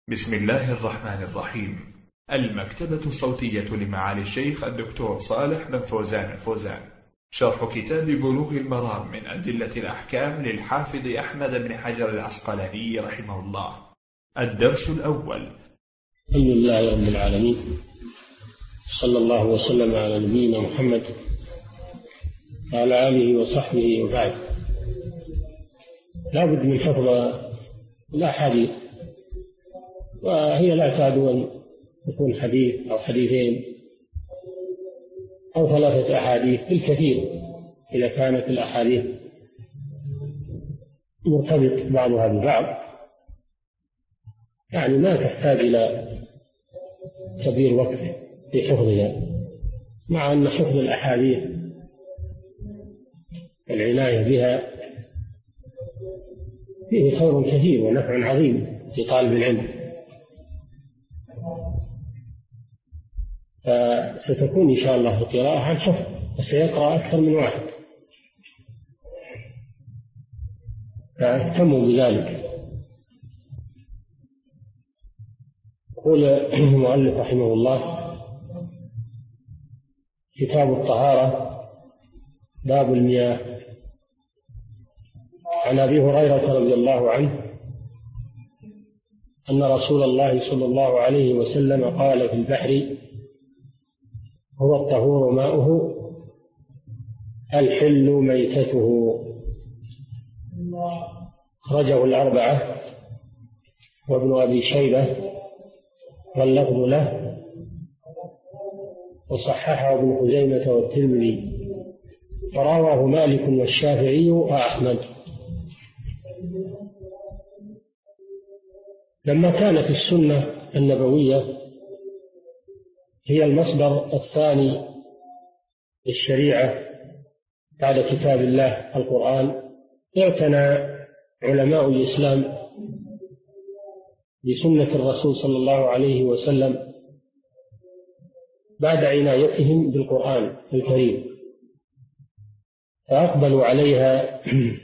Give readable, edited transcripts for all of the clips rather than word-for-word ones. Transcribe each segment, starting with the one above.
بسم الله الرحمن الرحيم. المكتبة الصوتية لمعالي الشيخ الدكتور صالح بن فوزان الفوزان، شرح كتاب بلوغ المرام من أدلة الأحكام للحافظ أحمد بن حجر العسقلاني رحمه الله. الدرس الأول. الحمد لله رب العالمين، صلى الله وسلم على نبينا محمد وعلى آله وصحبه وبعد. لا بد من حفظ الأحاديث، وهي لا تعد أن تكون حديث أو حديثين أو 3 أحاديث بالكثير، إذا كانت الأحاديث مرتبط بعضها ببعض، يعني ما تحتاج إلى كبير وقت في حفظها، مع أن حفظ الأحاديث والعناية بها فيه خير كثير ونفع عظيم في طالب العلم. فستكون إن شاء الله القراءة عن حفظ، وسيقرأ أكثر من واحد، فاهتموا بذلك. يقول المؤلف رحمه الله: كتاب الطهارة، باب المياه. عن أبي هريرة رضي الله عنه أن رسول الله صلى الله عليه وسلم قال في البحر: هو الطهور ماؤه الحل ميتته. أخرجه الأربعة وابن أبي شيبة واللفظ له، وصححه ابن خزيمة والترمذي، ورواه مالك والشافعي وأحمد. لما كانت السنة النبوية هي المصدر الثاني للشريعة بعد كتاب الله القرآن، اعتنى علماء الإسلام بسنة الرسول صلى الله عليه وسلم بعد عنايتهم بالقرآن الكريم، فأقبلوا عليها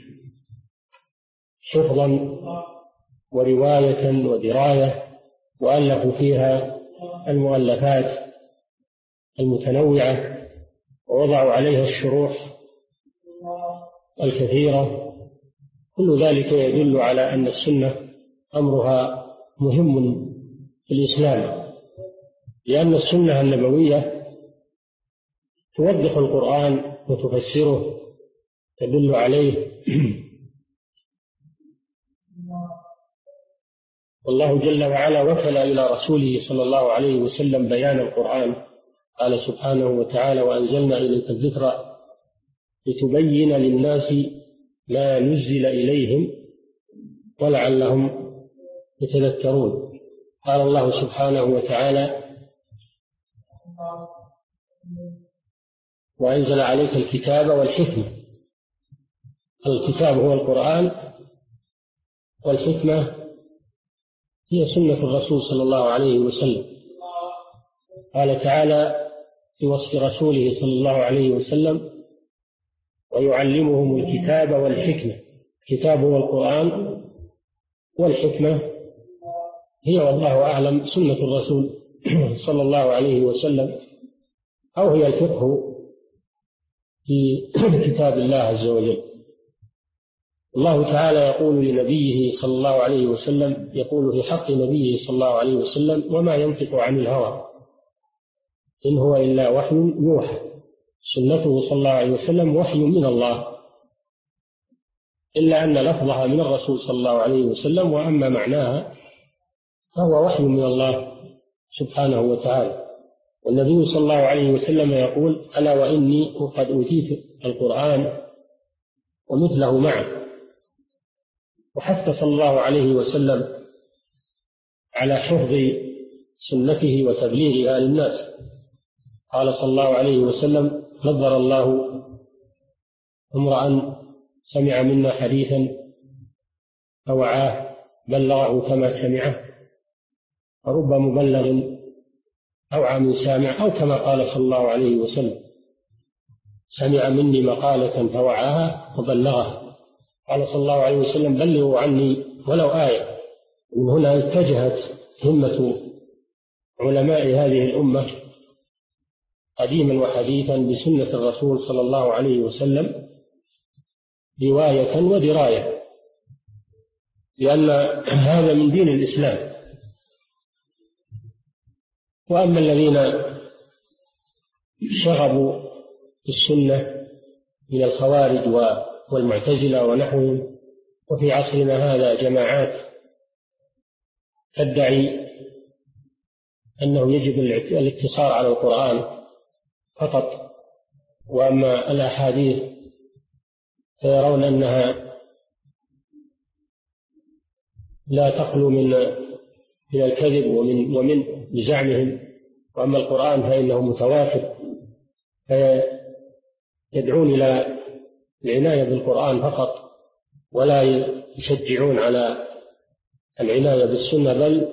حفظا ورواية ودراية، وألفوا فيها المؤلفات المتنوعة، ووضعوا عليها الشروح الكثيرة. كل ذلك يدل على أن السنة أمرها مهم في الإسلام، لأن السنة النبوية توضح القرآن وتفسره، تدل عليه. والله جل وعلا وكل إلى رسوله صلى الله عليه وسلم بيان القرآن، قال سبحانه وتعالى: وأنزلنا إليك الذكر لتبين للناس ما نزل إليهم ولعلهم يتذكرون. قال الله سبحانه وتعالى: وأنزل عليك الكتاب والحكمة. الكتاب هو القرآن، والحكمة هي سنة الرسول صلى الله عليه وسلم. قال تعالى في وصف رسوله صلى الله عليه وسلم: ويعلمهم الكتاب والحكمة. الكتاب هو القرآن، والحكمة هي والله أعلم سنة الرسول صلى الله عليه وسلم، أو هي الفقه في كتاب الله عز وجل. الله تعالى يقول لنبيه صلى الله عليه وسلم، يقول في حق نبيه صلى الله عليه وسلم: وما ينطق عن الهوى إن هو إلا وحي يوحى. سنته صلى الله عليه وسلم وحي من الله، إلا أن لفظها من الرسول صلى الله عليه وسلم، وأما معناها فهو وحي من الله سبحانه وتعالى. والنبي صلى الله عليه وسلم يقول: ألا وإني قد أوتيت القرآن ومثله معه. وحث صلى الله عليه وسلم على حفظ سنته وتبليغها للناس. قال صلى الله عليه وسلم: نظر الله امرأ سمع منا حديثا فوعاه بلغه كما سمعه، فرب مبلغ أوعى من سامع، أو كما قال صلى الله عليه وسلم: سمع مني مقالة فوعاها وبلغها. قال صلى الله عليه وسلم: بلغوا عني ولو آية. ومن هنا اتجهت همة علماء هذه الأمة قديما وحديثا بسنة الرسول صلى الله عليه وسلم رواية ودراية، لأن هذا من دين الإسلام. وأما الذين شغبوا السنة من الخوارج والمعتزلة ونحوهم، وفي عصرنا هذا جماعات تدعي أنه يجب الاقتصار على القرآن فقط، وأما الأحاديث فيرون أنها لا تخلو من الكذب ومن بزعمهم، وأما القرآن فإنه متواتر، فيدعون إلى العناية بالقرآن فقط ولا يشجعون على العناية بالسنة، بل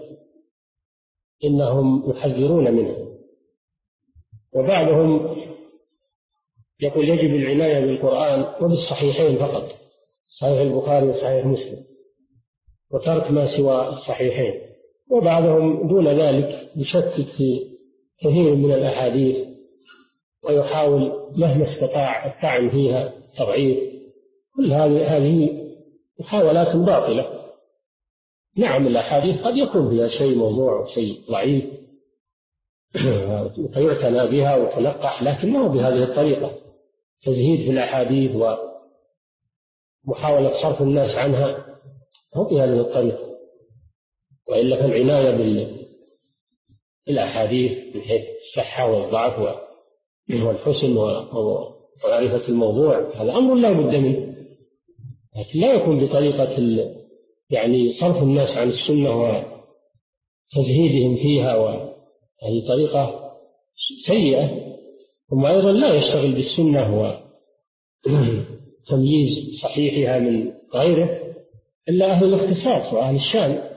إنهم يحذرون منه. وبعضهم يقول يجب العناية بالقرآن وبالصحيحين فقط، صحيح البخاري وصحيح مسلم، وترك ما سوى الصحيحين. وبعضهم دون ذلك يشكك في كثير من الأحاديث ويحاول مهما استطاع الطعن فيها، تضعيف. كل هذه محاولات باطلة. نعم الأحاديث قد يكون فيها شيء موضوع وشيء ضعيف فيعتنى بها وتلقح، لكن ما هو بهذه الطريقة، تزهيد في الأحاديث ومحاولة صرف الناس عنها، هو بهذه الطريقة. وإلا فالعناية بالأحاديث من حيث الصحة والضعف والحسن ومعرفة الموضوع هذا أمر لا بد منه، لكن لا يكون بطريقة يعني صرف الناس عن السنة وتزهيدهم فيها، وهذه طريقة سيئة. ثم أيضا لا يشتغل بالسنة وتمييز صحيحها من غيره إلا أهل الاختصاص وأهل الشان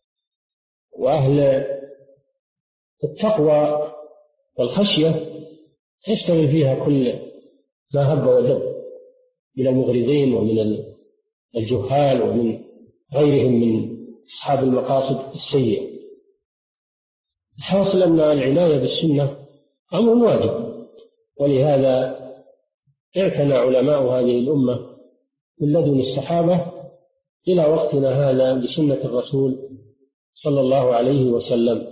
وأهل التقوى والخشية، يشتغل فيها كل ما هب ودب من المغرضين ومن الجهال ومن غيرهم من أصحاب المقاصد السيئة. الحاصل أن العناية بالسنة أمر واجب، ولهذا اعتنى علماء هذه الأمة من لدن الصحابة إلى وقتنا هذا بسنة الرسول صلى الله عليه وسلم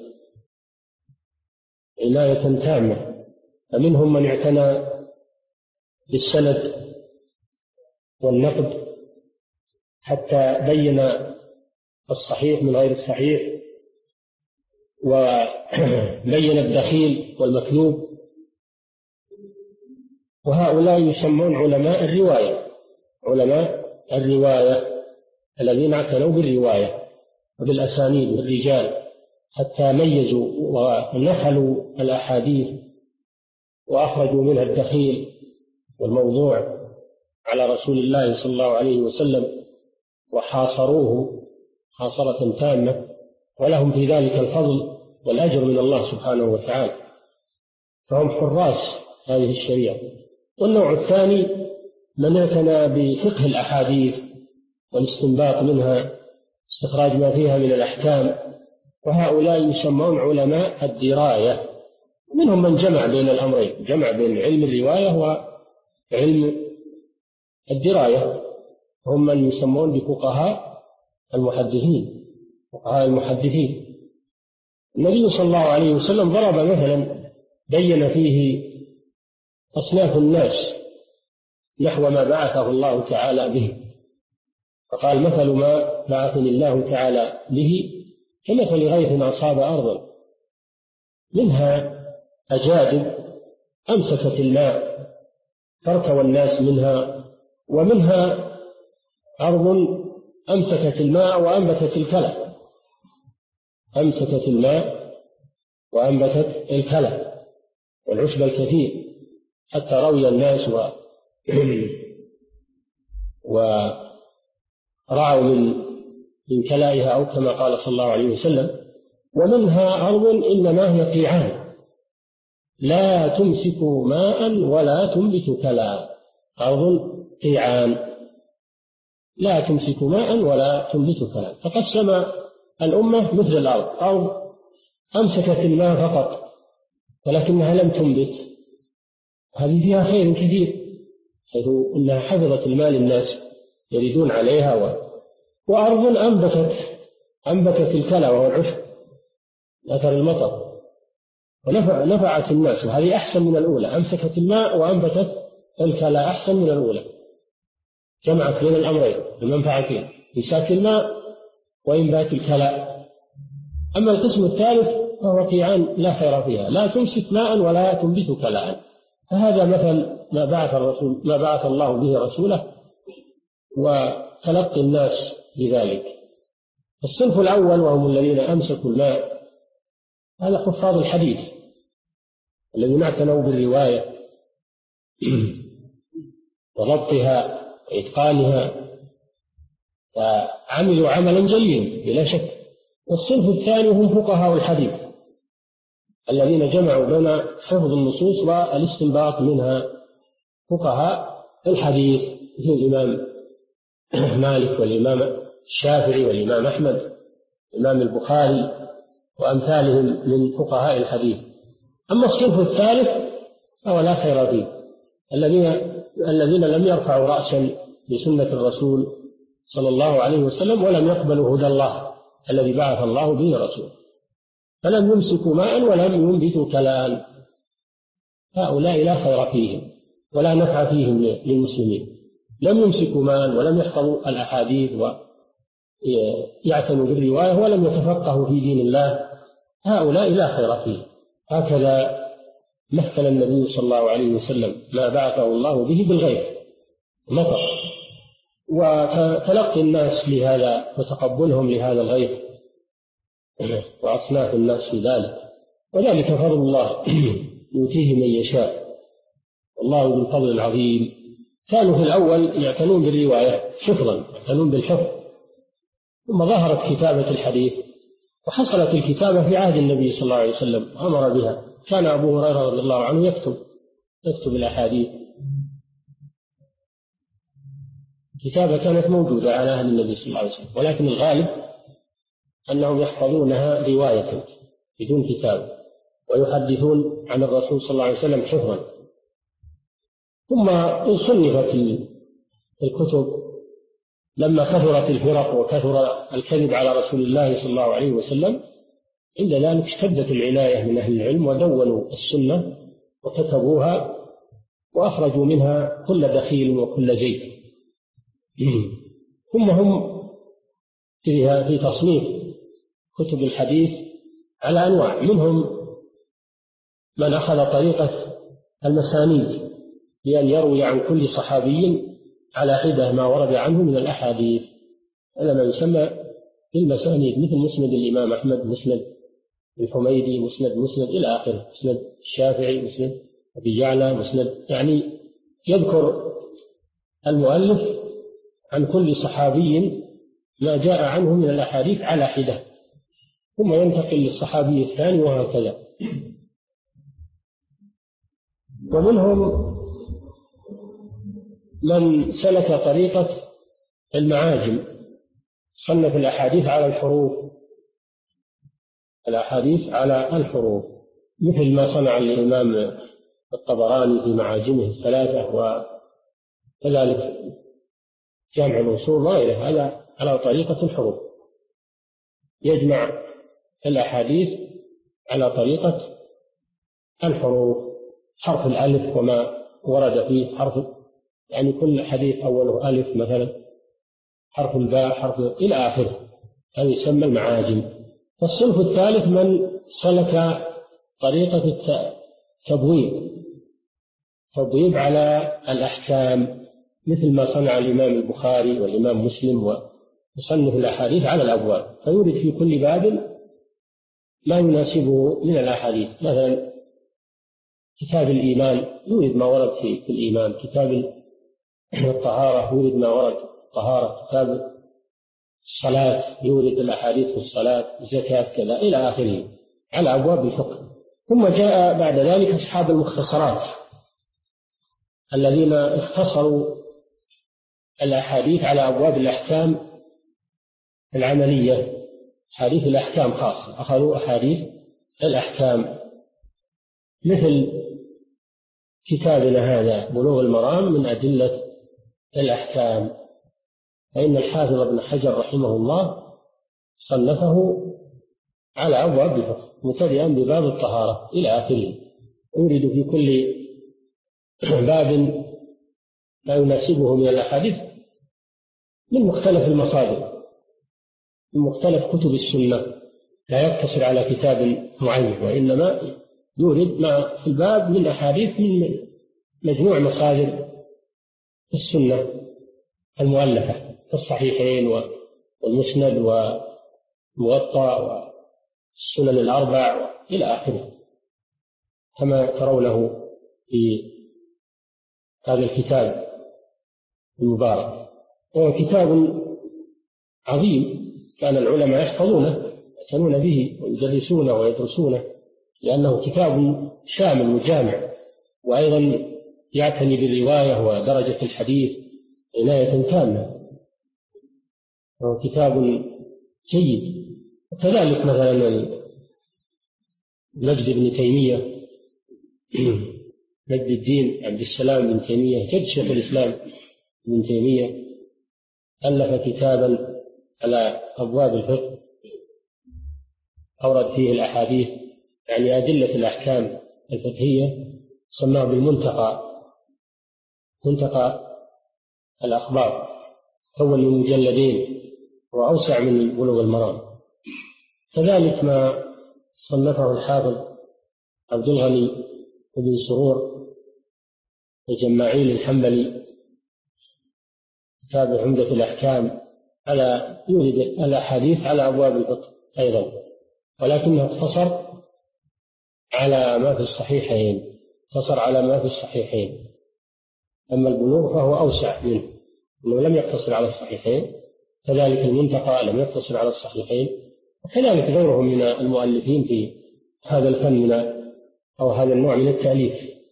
عناية تامة. فمنهم من اعتنى بالسند والنقد حتى بين الصحيح من غير الصحيح، وبين الدخيل والمكذوب. وهؤلاء يسمون علماء الرواية الذين اعتنوا بالرواية وبالأسانيد والرجال، حتى ميزوا ونحلوا الأحاديث وأخرجوا منها الدخيل والموضوع على رسول الله صلى الله عليه وسلم وحاصروه حاصرة تامة، ولهم في ذلك الفضل والأجر من الله سبحانه وتعالى، فهم حراس هذه الشريعة. والنوع الثاني من اعتنى بفقه الأحاديث والاستنباط منها، استخراج ما فيها من الأحكام، وهؤلاء يسمون علماء الدراية. منهم من جمع بين الأمرين، جمع بين علم الرواية وعلم الدراية، هم من يسمون بفقهاء المحدثين. النبي صلى الله عليه وسلم ضرب مثلا بين فيه أصناف الناس نحو ما بعثه الله تعالى به، فقال مثل ما بعثني الله تعالى به كمثل غيث أصاب أرضا منها أجادب أمسكت الماء فارتوى الناس منها، ومنها أرض أمسكت الماء وأنبتت الكلى، أمسكت الماء وأنبتت الكلى والعشب الكثير حتى روي الناس ورعوا من كلائها، أو كما قال صلى الله عليه وسلم. ومنها أرض إنما هي قيعان لا تمسك ماء ولا تنبت كلى، أرض قيعان لا تمسك ماء ولا تنبت كلى. فقسم الأمة مثل الأرض، أرض أمسكت الماء فقط ولكنها لم تنبت، هذه فيها خير كثير، حيث أنها حفظت المال الناس يريدون عليها وأرض أنبتت الكلى وهو العشب أثر المطر ونفعت الناس، وهذه أحسن من الأولى، أمسكت الماء وأنبتت الكلى أحسن من الأولى، جمعت بين الأمرين المنفعتين، إمساك الماء وإنبات الكلى. أما القسم الثالث فهو قيعان لا خير فيها، لا تمسك ماء ولا تنبت كلاء، فهذا مثل ما بعث الله به رسوله وتلقي الناس بذلك. الصنف الأول وهم الذين أمسكوا الماء، هذا حفاظ الحديث الذين اعتنوا بالرواية وضبطها وإتقانها، فعملوا عملا جيدا بلا شك. والصنف الثاني هم فقهاء الحديث الذين جمعوا بين حفظ النصوص والاستنباط منها. فقهاء الحديث مثل الإمام مالك والإمام الشافعي والإمام أحمد والإمام البخاري وأمثالهم من فقهاء الحديث. أما الصنف الثالث فهو لا خير فيه، الذين لم يرفعوا رأسا بسنة الرسول صلى الله عليه وسلم ولم يقبلوا هدى الله الذي بعث الله به رسوله، فلم يمسكوا ماء ولم ينبتوا كلاء، هؤلاء لا خير فيهم ولا نفع فيهم للمسلمين، لم يمسكوا ماء ولم يحفظوا الأحاديث ويعتنوا بالرواية ولم يتفقهوا في دين الله، هؤلاء لا خير فيهم. هكذا مثل النبي صلى الله عليه وسلم ما بعثه الله به بالغيث مطر، وتلقي الناس لهذا وتقبلهم لهذا الغيث وأصناف الناس في ذلك، وذلك فضل الله يؤتيه من يشاء، والله ذو الفضل العظيم. كانوا في الأول يعتنون بالرواية حفظا، يعتنون بالحفظ، ثم ظهرت كتابة الحديث وحصلت الكتابة في عهد النبي صلى الله عليه وسلم وأمر بها. كان أبو هريرة رضي الله عنه يكتب الأحاديث، الكتابة كانت موجودة على عهد النبي صلى الله عليه وسلم، ولكن الغالب أنهم يحفظونها رواية بدون كتاب ويحدثون عن الرسول صلى الله عليه وسلم حفظا. ثم صنفت الكتب لما كثرت الفرق وكثر الكذب على رسول الله صلى الله عليه وسلم، عند ذلك اشتدت العناية من أهل العلم ودونوا السنة وكتبوها وأخرجوا منها كل دخيل وكل زيت. ثم هم في تصنيف كتب الحديث على أنواع، منهم من أخذ طريقة المسانيد بأن يروي عن كل صحابي على حدة ما ورد عنه من الأحاديث، هذا ما يسمى بالمسانيد، مثل مسند الإمام أحمد، مسند الحميدي، مسند إلى آخره، مسند الشافعي، مسند أبي يعلى، مسند، يعني يذكر المؤلف عن كل صحابي ما جاء عنه من الأحاديث على حدة، ثم ينتقل للصحابي الثاني وهكذا. ومنهم من سلك طريقة المعاجم، صنف الأحاديث على الحروف، الأحاديث على الحروف، مثل ما صنع الإمام الطبراني في معاجمه الثلاثة، وكذلك جامع الأصول وغيره، هذا على طريقة الحروف، يجمع الأحاديث على طريقة الحروف، حرف الألف وما ورد فيه، حرف يعني كل حديث أوله ألف مثلا، حرف الباء، حرف إلى آخره، هذا يسمى المعاجم. والصنف الثالث من سلك طريقة التبويب على الأحكام، مثل ما صنع الإمام البخاري والإمام مسلم، ويصنف الأحاديث على الأبواب، فيورد في كل باب ما يناسبه من الأحاديث، مثلا كتاب الإيمان يورد ما ورد في الإيمان، كتاب الطهارة يورد ما ورد في الطهارة، كتاب الصلاة يورد الأحاديث في الصلاة، الزكاة كذا إلى آخره، على أبواب الفقه. ثم جاء بعد ذلك أصحاب المختصرات الذين اختصروا الأحاديث على أبواب الأحكام العملية، أحاديث الأحكام خاصة، أخذوا أحاديث الأحكام، مثل كتابنا هذا بلوغ المرام من أدلة الأحكام. فإن الحافظ ابن حجر رحمه الله صنفه على أبواب الفقه مبتدئا بباب الطهارة إلى آخره، يورد في كل باب ما يناسبه من الأحاديث من مختلف المصادر، من مختلف كتب السنة، لا يقتصر على كتاب معين، وإنما يورد ما في الباب من أحاديث من مجموع مصادر السنة المؤلفة في الصحيحين والمسند والموطأ والسنن الأربع إلى آخره، كما ترونه في هذا الكتاب المبارك. وهو كتاب عظيم كان العلماء يحفظونه يعتنون به ويدرسونه ويدرسونه، لأنه كتاب شامل وجامع، وأيضا يعتني بالرواية ودرجة الحديث عناية تامة، وهو كتاب جيد. وكذلك مثلا مجد بن تيمية، مجد الدين عبد السلام بن تيمية جد شيخ الإسلام ابن تيمية، ألف كتابا على أبواب الفقه أورد فيه الأحاديث، يعني أدلة الأحكام الفقهية، سماه بالمنتقى، منتقى الأخبار، كون من مجلدين وأوسع من بلوغ المرام. كذلك ما صنفه الحافظ عبد الغني بن سرور الجماعيل الحنبلي، كتاب عمدة الأحكام، على يورد الأحاديث على أبواب الفقه أيضا، ولكنه اقتصر على ما في الصحيحين، اقتصر على ما في الصحيحين. أما البلوغ فهو أوسع منه، أنه لم يقتصر على الصحيحين، كذلك المنتقى لم يقتصر على الصحيحين، وكذلك غيرهم من المؤلفين في هذا الفن من أو هذا النوع من التأليف.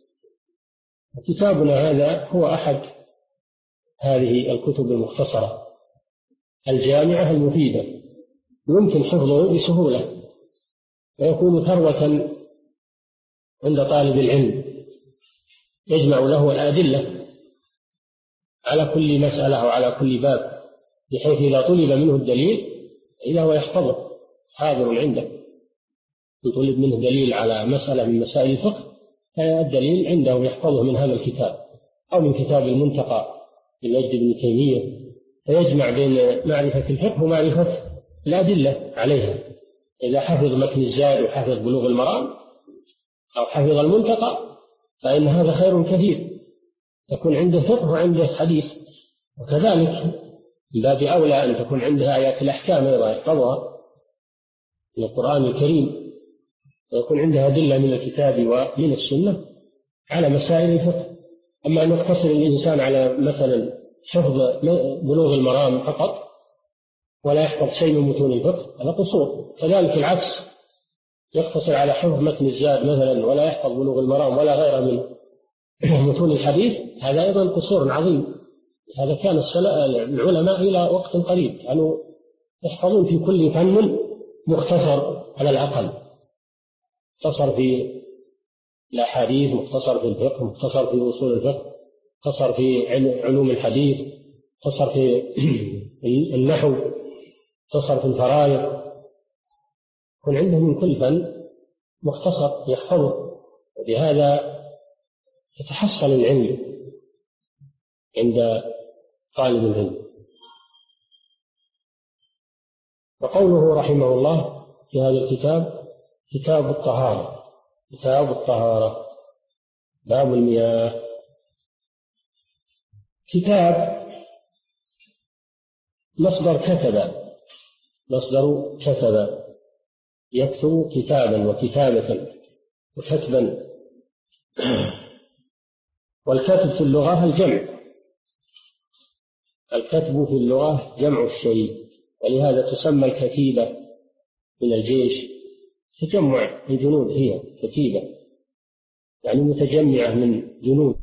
كتابنا هذا هو أحد هذه الكتب المختصرة الجامعة المفيدة، يمكن حفظه بسهولة، ويكون ثروة عند طالب العلم، يجمع له الأدلة على كل مسألة وعلى كل باب، بحيث إذا طلب منه الدليل إذا هو يحفظه حاضر عنده، يطلب منه دليل على مسألة من مسائل الفقه فالدليل عنده يحفظه من هذا الكتاب أو من كتاب المنتقى لمجد بن تيمية، فيجمع بين معرفة الفقه ومعرفة الأدلة عليها. إذا حفظ متن الزاد وحفظ بلوغ المرام أو حفظ المنتقى فإن هذا خير كثير، تكون عنده فقه وعنده حديث. وكذلك من باب أولى أن تكون عنده آيات الأحكام أيضا يحفظها من القرآن الكريم، ويكون عندها أدلة من الكتاب ومن السنة على مسائل الفقه. أما أن يقتصر الإنسان على مثلا حفظ بلوغ المرام فقط ولا يحفظ شيء من متون الفقه هذا قصور. كذلك العكس، يقتصر على حفظ متن الزاد مثلا ولا يحفظ بلوغ المرام ولا غيره من متون الحديث، هذا أيضا قصور عظيم. هذا كان العلماء إلى وقت قريب كانوا يحفظون في كل فن مختصر على الأقل، مختصر في الأحاديث، مختصر في الفقه، مختصر في أصول الفقه، مختصر في علوم الحديث، مختصر في النحو، مختصر في الفرائض، يكون عنده من كل فن مختصر يحفظه، وبهذا يتحصل العلم عند طالب العلم. وقوله رحمه الله في هذا الكتاب كتاب الطهارة، كتاب الطهارة باب المياه. كتاب مصدر كتب، مصدر كتب يكتب كتابا وكتابة وكتبا، والكتب في اللغة الجمع، الكتب في اللغة جمع الشيء، ولهذا تسمى الكتيبة من الجيش، تجمع الجنود، هي كتيبة يعني متجمعة من جنود،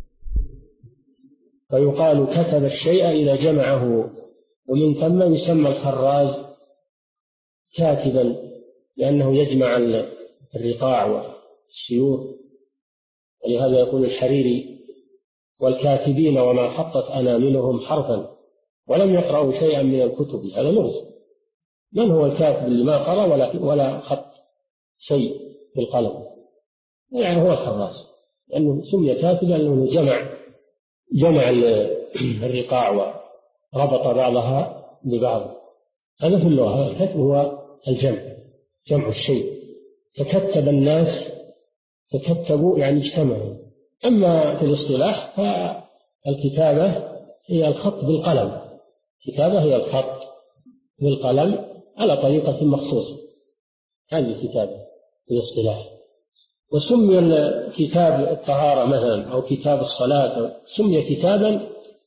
فيقال كتب الشيء إذا جمعه، ومن ثم يسمى الخراز كاتبا لأنه يجمع الرقاع والسيوف، ولهذا يقول الحريري: والكاتبين وما حطت أناملهم حرفا ولم يقرأوا شيئا من الكتب. هذا لغز. من هو الكاتب اللي ما قرأ ولا خط شيء بالقلم؟ يعني هو الخراس، لأنه سمي كاتبا لأنه جمع الرقاع وربط بعضها ببعض. هذا في اللغة. الكتب هو جمع الشيء. تكتب الناس، تكتبوا يعني اجتمعوا. أما في الاصطلاح فالكتابة هي الخط بالقلم. الكتابة هي الخط بالقلم على طريقة مخصوصة. هذه الكتابة في الاصطلاح. وسمي كتاب الطهارة مثلا أو كتاب الصلاة سمي كتابا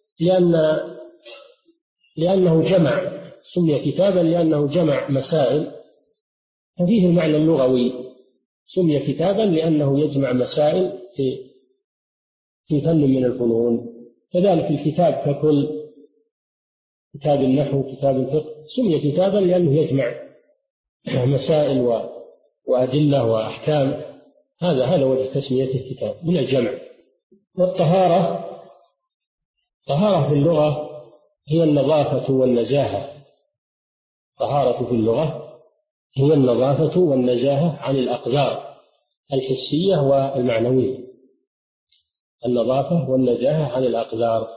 لأنه جمع. سمي كتابا لأنه جمع مسائل، ففيه المعنى اللغوي. سمي كتابا لأنه يجمع مسائل في فن من الفنون. كذلك الكتاب ككل، كتاب النحو، كتاب الفقه، سمي كتابا لأنه يجمع مسائل وأدلة وأحكام. هذا وجه تسميته كتاب من الجمع. والطهارة في اللغة هي النظافة والنزاهة. الطهارة في اللغة هي النظافة والنزاهة عن الأقدار الحسية والمعنوية. النظافة والنزاهة عن الأقدار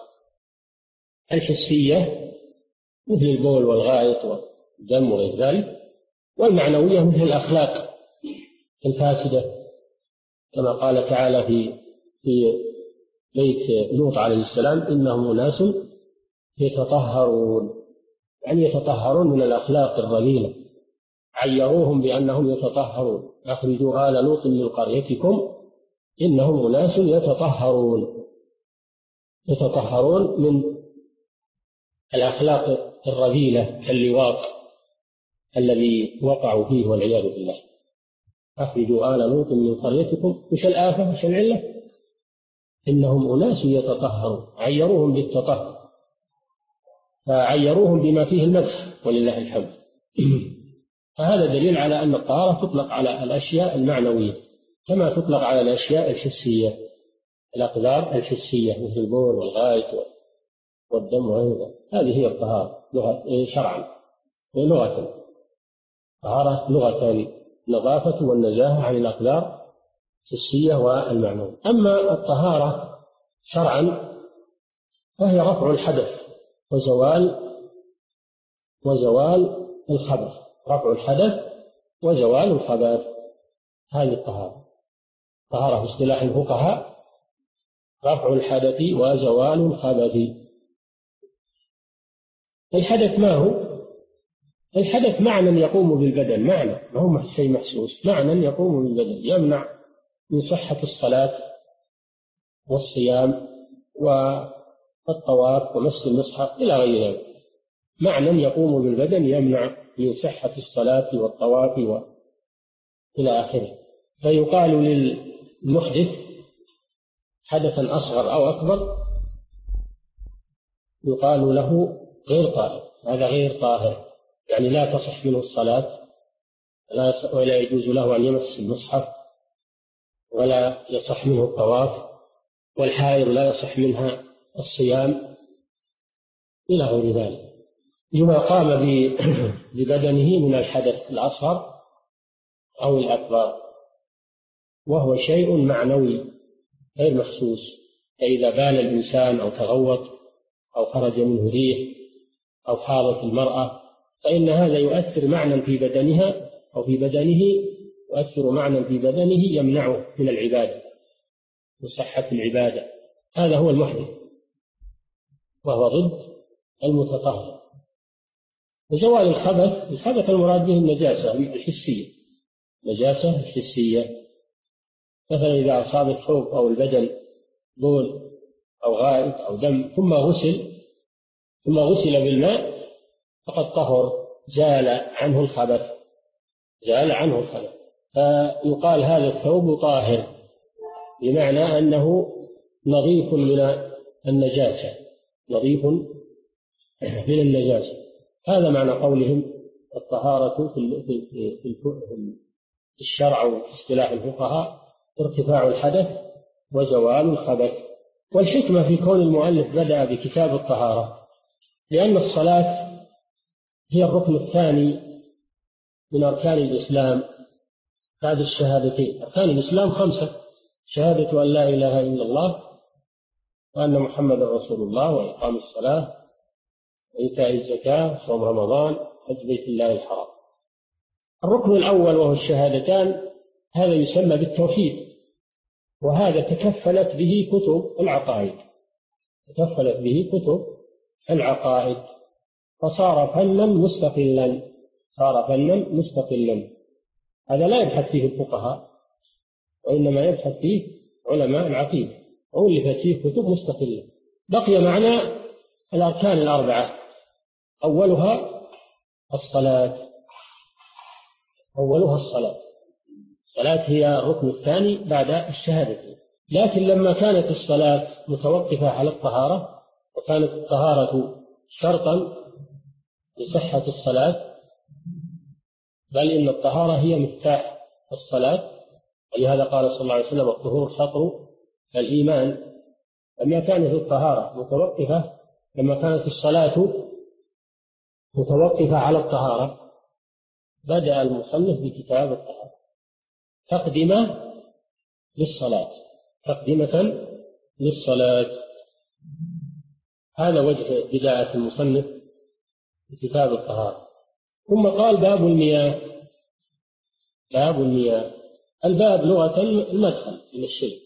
الحسية مثل البول والغائط والدم وغير ذلك، والمعنوية مثل الأخلاق الفاسدة، كما قال تعالى في بيت لوط عليه السلام: إنهم أناس يتطهرون، يعني يتطهرون من الأخلاق الرذيلة. عيروهم بأنهم يتطهرون: أخرجوا آل لوط من قريتكم إنهم أناس يتطهرون من الأخلاق الرذيلة كاللواط الذي وقعوا فيه والعياذ بالله. أخرجوا آل لوط من قريتكم. وش الآفة؟ وش العلة؟ إنهم أناس يتطهرون. عيروهم بالتطهر، فعيروهم بما فيه المدح ولله الحمد. فهذا دليل على أن الطهارة تطلق على الأشياء المعنوية كما تطلق على الأشياء الحسية، الأقدار الحسية مثل البول والغائط والدم وغيرها. هذه هي الطهارة شرعا ولغة. طهارة لغة النظافة والنزاهة عن الأقدار الحسية والمعنوية. أما الطهارة شرعا فهي رفع الحدث وزوال الخبث. رفع الحدث وزوال الخبث، هذه الطهارة. طهارة في اصطلاح الفقهاء رفع الحدث وزوال الخبث. الحدث ما هو؟ الحدث معنى يقوم بالبدن، معنى، ما هو شيء محسوس، معنى يقوم بالبدن يمنع من صحة الصلاة والصيام والطواف ومس المصحف إلى غير ذلك. معنى يقوم بالبدن يمنع من صحة الصلاة والطواف إلى آخره. فيقال للمحدث حدثا أصغر أو أكبر يقال له غير طاهر، هذا غير طاهر، يعني لا تصح منه الصلاة ولا يجوز له أن يمس المصحف ولا يصح منه الطواف، والحائض لا يصح منها الصيام إلى غير ذلك، لما قام ببدنه من الحدث الأصغر أو الأكبر، وهو شيء معنوي غير محسوس. فإذا بال الإنسان أو تغوط أو خرج منه ريح أو حاضت المرأة فإن هذا يؤثر معنى في بدنها أو في بدنه، يؤثر معنى في بدنه يمنعه من العبادة وصحة العبادة. هذا هو المحدث، وهو ضد المتطهر. وزوال الخبث المراد به النجاسة الحسية، نجاسة حسية، مثلا إذا أصاب الثوب أو البدن بول أو غائط أو دم ثم غسل بالماء فقد طهر، زال عنه الخبث. فيقال هذا الثوب طاهر، بمعنى أنه نظيف من النجاسة، نظيف من النجاسة. هذا معنى قولهم الطهارة في الشرع وفي اصطلاح الفقهاء ارتفاع الحدث وزوال الخبث. والحكمة في كون المؤلف بدأ بكتاب الطهارة لأن الصلاة هي الركن الثاني من أركان الإسلام بعد الشهادتين. أركان الإسلام 5: شهادة أن لا إله إلا الله وأن محمد رسول الله وإقام الصلاة وإيتاء الزكاة صوم رمضان حج بيت الله الحرام. الركن الأول وهو الشهادتان هذا يسمى بالتوحيد، وهذا تكفلت به كتب العقائد فصار فنا مستقلا. هذا لا يبحث فيه الفقهاء وإنما يبحث فيه علماء العقيدة، وألفت فيه كتب مستقلة. بقي معنا الأركان الأربعة، أولها الصلاة. الصلاة هي الركن الثاني بعد الشهادة. لكن لما كانت الصلاة متوقفة على الطهارة وكانت الطهارة شرطا لصحة الصلاة، بل إن الطهارة هي مفتاح الصلاة، ولهذا قال صلى الله عليه وسلم الطهور شطر الإيمان. لما كانت الصلاة متوقفة على الطهارة بدأ المصنف بكتاب الطهارة تقدمة للصلاة. هذا وجه بداية المصنف بكتاب الطهارة. ثم قال باب المياه. الباب لغة المدخل إلى الشيء.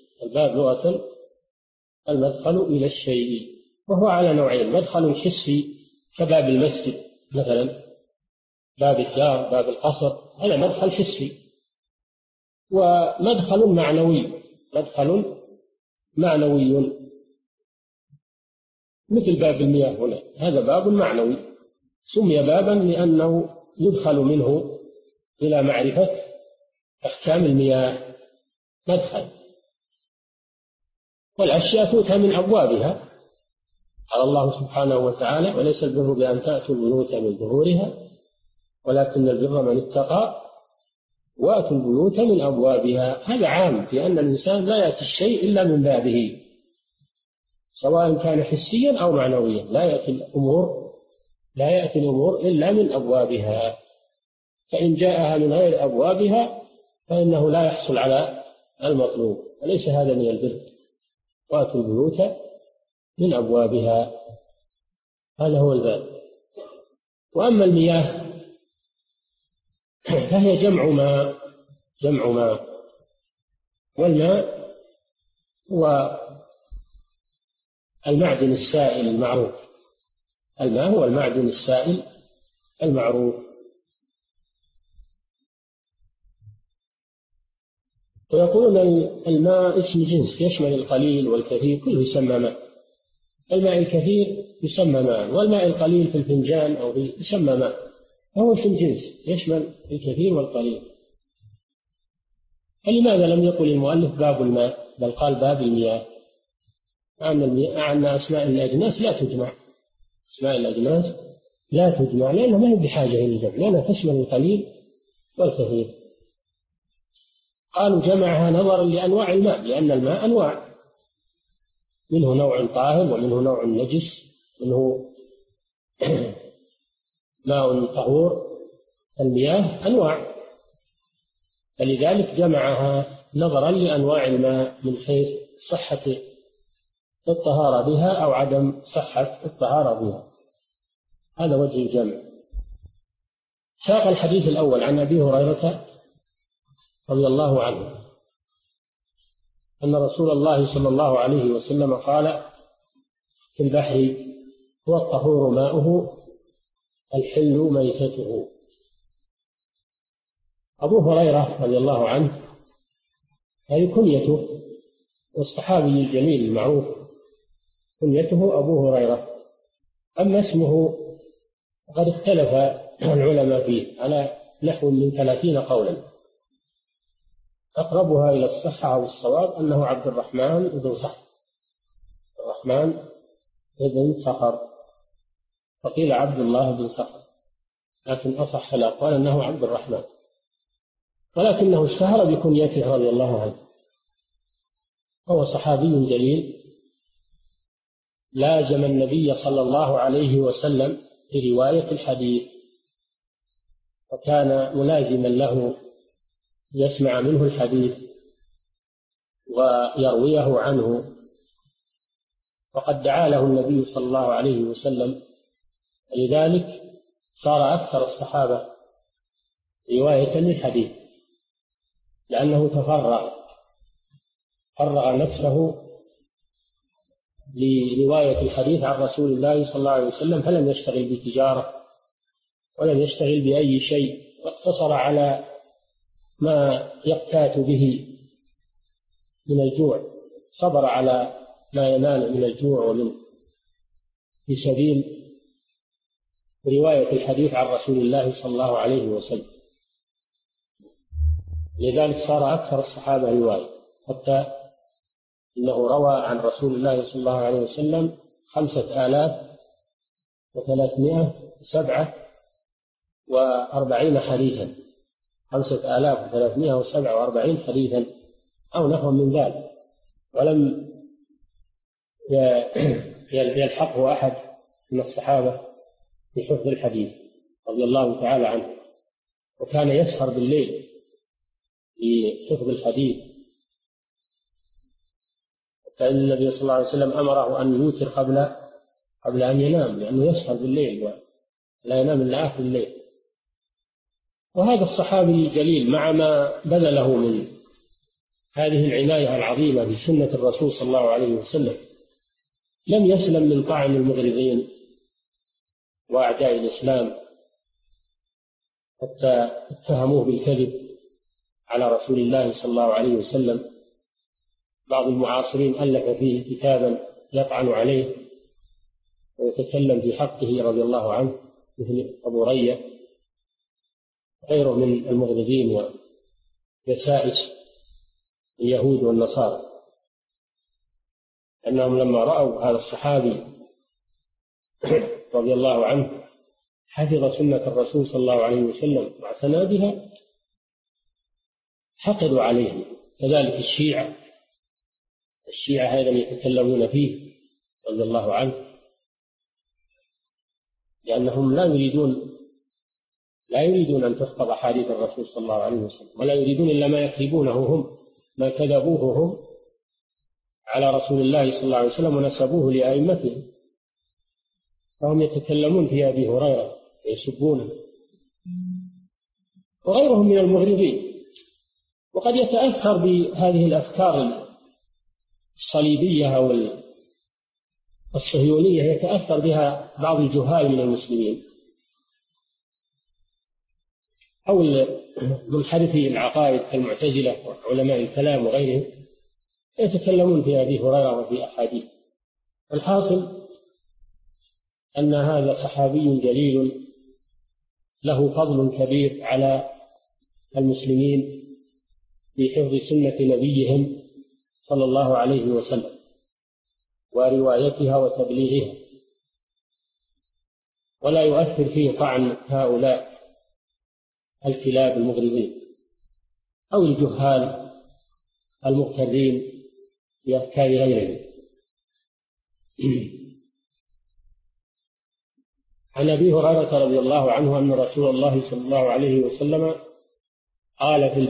المدخل إلى الشيء وهو على نوعين: مدخل حسي كباب المسجد مثلا، باب الدار، باب القصر، هذا مدخل حسي. ومدخل معنوي مثل باب المياه هنا، هذا باب معنوي سمي بابا لأنه يدخل منه إلى معرفة أحكام المياه. مدخل. والأشياء تؤتى من أبوابها. قال الله سبحانه وتعالى: وليس البر بأن تأتوا البيوت من ظهورها ولكن البر من اتقى وأتوا البيوت من أبوابها. هذا عام في أن الإنسان لا يأتي الشيء إلا من بابه، سواء كان حسيا أو معنويا. لا يأتي الأمور إلا من أبوابها، فإن جاءها من غير أبوابها فإنه لا يحصل على المطلوب، وليس هذا من البر. وأتوا البيوت من أبوابها، هذا هو الباب. وأما المياه فهي جمع ماء، والماء هو المعدن السائل المعروف. الماء هو المعدن السائل المعروف. ويقولون الماء اسم جنس يشمل القليل والكثير، كله يسمى ماء. الماء الكثير يسمى ماء، والماء القليل في الفنجان أو يسمى ماء، فهو اسم جنس يشمل الكثير والقليل. فلماذا لم يقل المؤلف باب الماء بل قال باب المياه؟ أن أسماء الأجناس لا تجمع لأنها ما هي بحاجة إلى الجمع، لأنها تشمل القليل والكثير. قالوا جمعها نظرا لأنواع الماء، لأن الماء أنواع، منه نوع طاهر ومنه نوع نجس، منه ماء طهور. المياه أنواع، فلذلك جمعها نظرا لأنواع الماء من حيث صحة الطهارة بها أو عدم صحة الطهارة بها. هذا وجه الجمع. ساق الحديث الأول عن أبي هريرة رضي الله عنه أن رسول الله صلى الله عليه وسلم قال: في البحر هو الطهور ماؤه الحل ميتته. أبو هريرة رضي الله عنه هذه كنيته، والصحابي الجليل المعروف كنيته أبو هريرة. أما اسمه قد اختلف العلماء فيه على نحو من 30 قولا، أقربها إلى الصحة والصواب أنه عبد الرحمن بن صخر، فقيل عبد الله بن صخر. لكن أصح الأقوال أنه عبد الرحمن، ولكنه اشتهر بكنيته رضي الله عنه. هو صحابي جليل لازم النبي صلى الله عليه وسلم في رواية الحديث، وكان ملازما له يسمع منه الحديث ويرويه عنه، وقد دعا له النبي صلى الله عليه وسلم، لذلك صار أكثر الصحابة رواية للحديث، لأنه فرغ نفسه لرواية الحديث عن رسول الله صلى الله عليه وسلم، فلم يشتغل بتجارة ولم يشتغل بأي شيء، واقتصر على ما يقتات به من الجوع، صبر على ما ينال من الجوع ومن في سبيل رواية الحديث عن رسول الله صلى الله عليه وسلم. لذلك صار أكثر الصحابة رواية، حتى إنه روى عن رسول الله صلى الله عليه وسلم 5347 حديثا، 5347 حديثا أو نحو من ذلك، ولم يلحقه أحد من الصحابة في حفظ الحديث رضي الله تعالى عنه. وكان يسهر بالليل في حفظ الحديث، فإن النبي صلى الله عليه وسلم أمره أن يوتر قبل أن ينام، لأنه يسهر بالليل ولا ينام إلا آخر الليل. وهذا الصحابي الجليل مع ما بذله من هذه العناية العظيمة بسنة الرسول صلى الله عليه وسلم لم يسلم من طعن المغرضين وأعداء الإسلام، حتى اتهموه بالكذب على رسول الله صلى الله عليه وسلم. بعض المعاصرين ألف فيه كتابا يطعن عليه ويتكلم في حقه رضي الله عنه، مثل أبو رية غيره من المغرضين وجسائس اليهود والنصارى، أنهم لما رأوا هذا الصحابي رضي الله عنه حفظ سنة الرسول صلى الله عليه وسلم واعتنى بها حقدوا عليه. كذلك الشيعة أيضا يتكلمون فيه رضي الله عنه، لأنهم لا يريدون أن تحفظ أحاديث الرسول صلى الله عليه وسلم، ولا يريدون إلا ما يكذبونه هم، ما كذبوه هم على رسول الله صلى الله عليه وسلم ونسبوه لأئمتهم، فهم يتكلمون في أبي هريرة ويسبونه وغيرهم من المغرضين. وقد يتأثر بهذه الأفكار الصليبية أو الصهيونية، يتأثر بها بعض الجهال من المسلمين أو منحرفي العقائد كالمعتزلة وعلماء الكلام وغيرهم، يتكلمون في أبي هريرة وفي أحاديث. الحاصل أن هذا صحابي جليل له فضل كبير على المسلمين في حفظ سنة نبيهم صلى الله عليه وسلم وروايتها وتبليغها، ولا يؤثر فيه طعن هؤلاء الكلاب المغرضين أو الجهال المغترين بأفكار غيرهم. عن أبي هريرة رضي الله عنه أن رسول الله صلى الله عليه وسلم قال في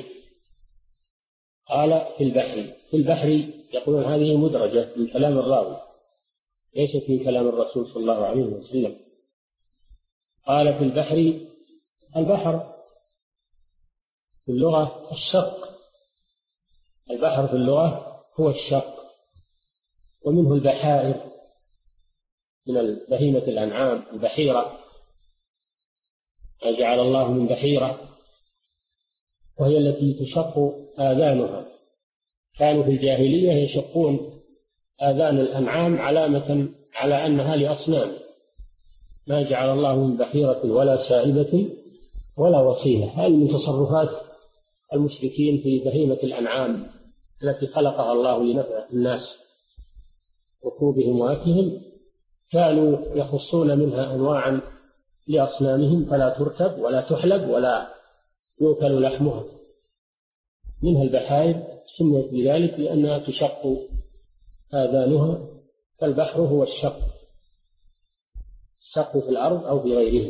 البحر يقولون هذه مدرجة من كلام الراوي ليست من كلام الرسول صلى الله عليه وسلم. قال في البحر في اللغة الشق، البحر في اللغة هو الشق، ومنه البحائر من بهيمة الأنعام البحيرة، جعل الله من بحيرة، وهي التي تشق آذانها. كانوا في الجاهلية يشقون آذان الأنعام علامة على أنها لأصنام، ما جعل الله من بحيرة ولا سائبة ولا وصيلة. هذه من تصرفات المشركين في بهيمة الأنعام التي خلقها الله لنفع الناس ركوبهم وأكلهم، كانوا يخصون منها أنواعا لأصنامهم فلا تركب ولا تحلب ولا يؤكل لحمها. منها البحائر سميت بذلك لأنها تشق آذانها، فالبحر هو الشق في الأرض أو في غيره.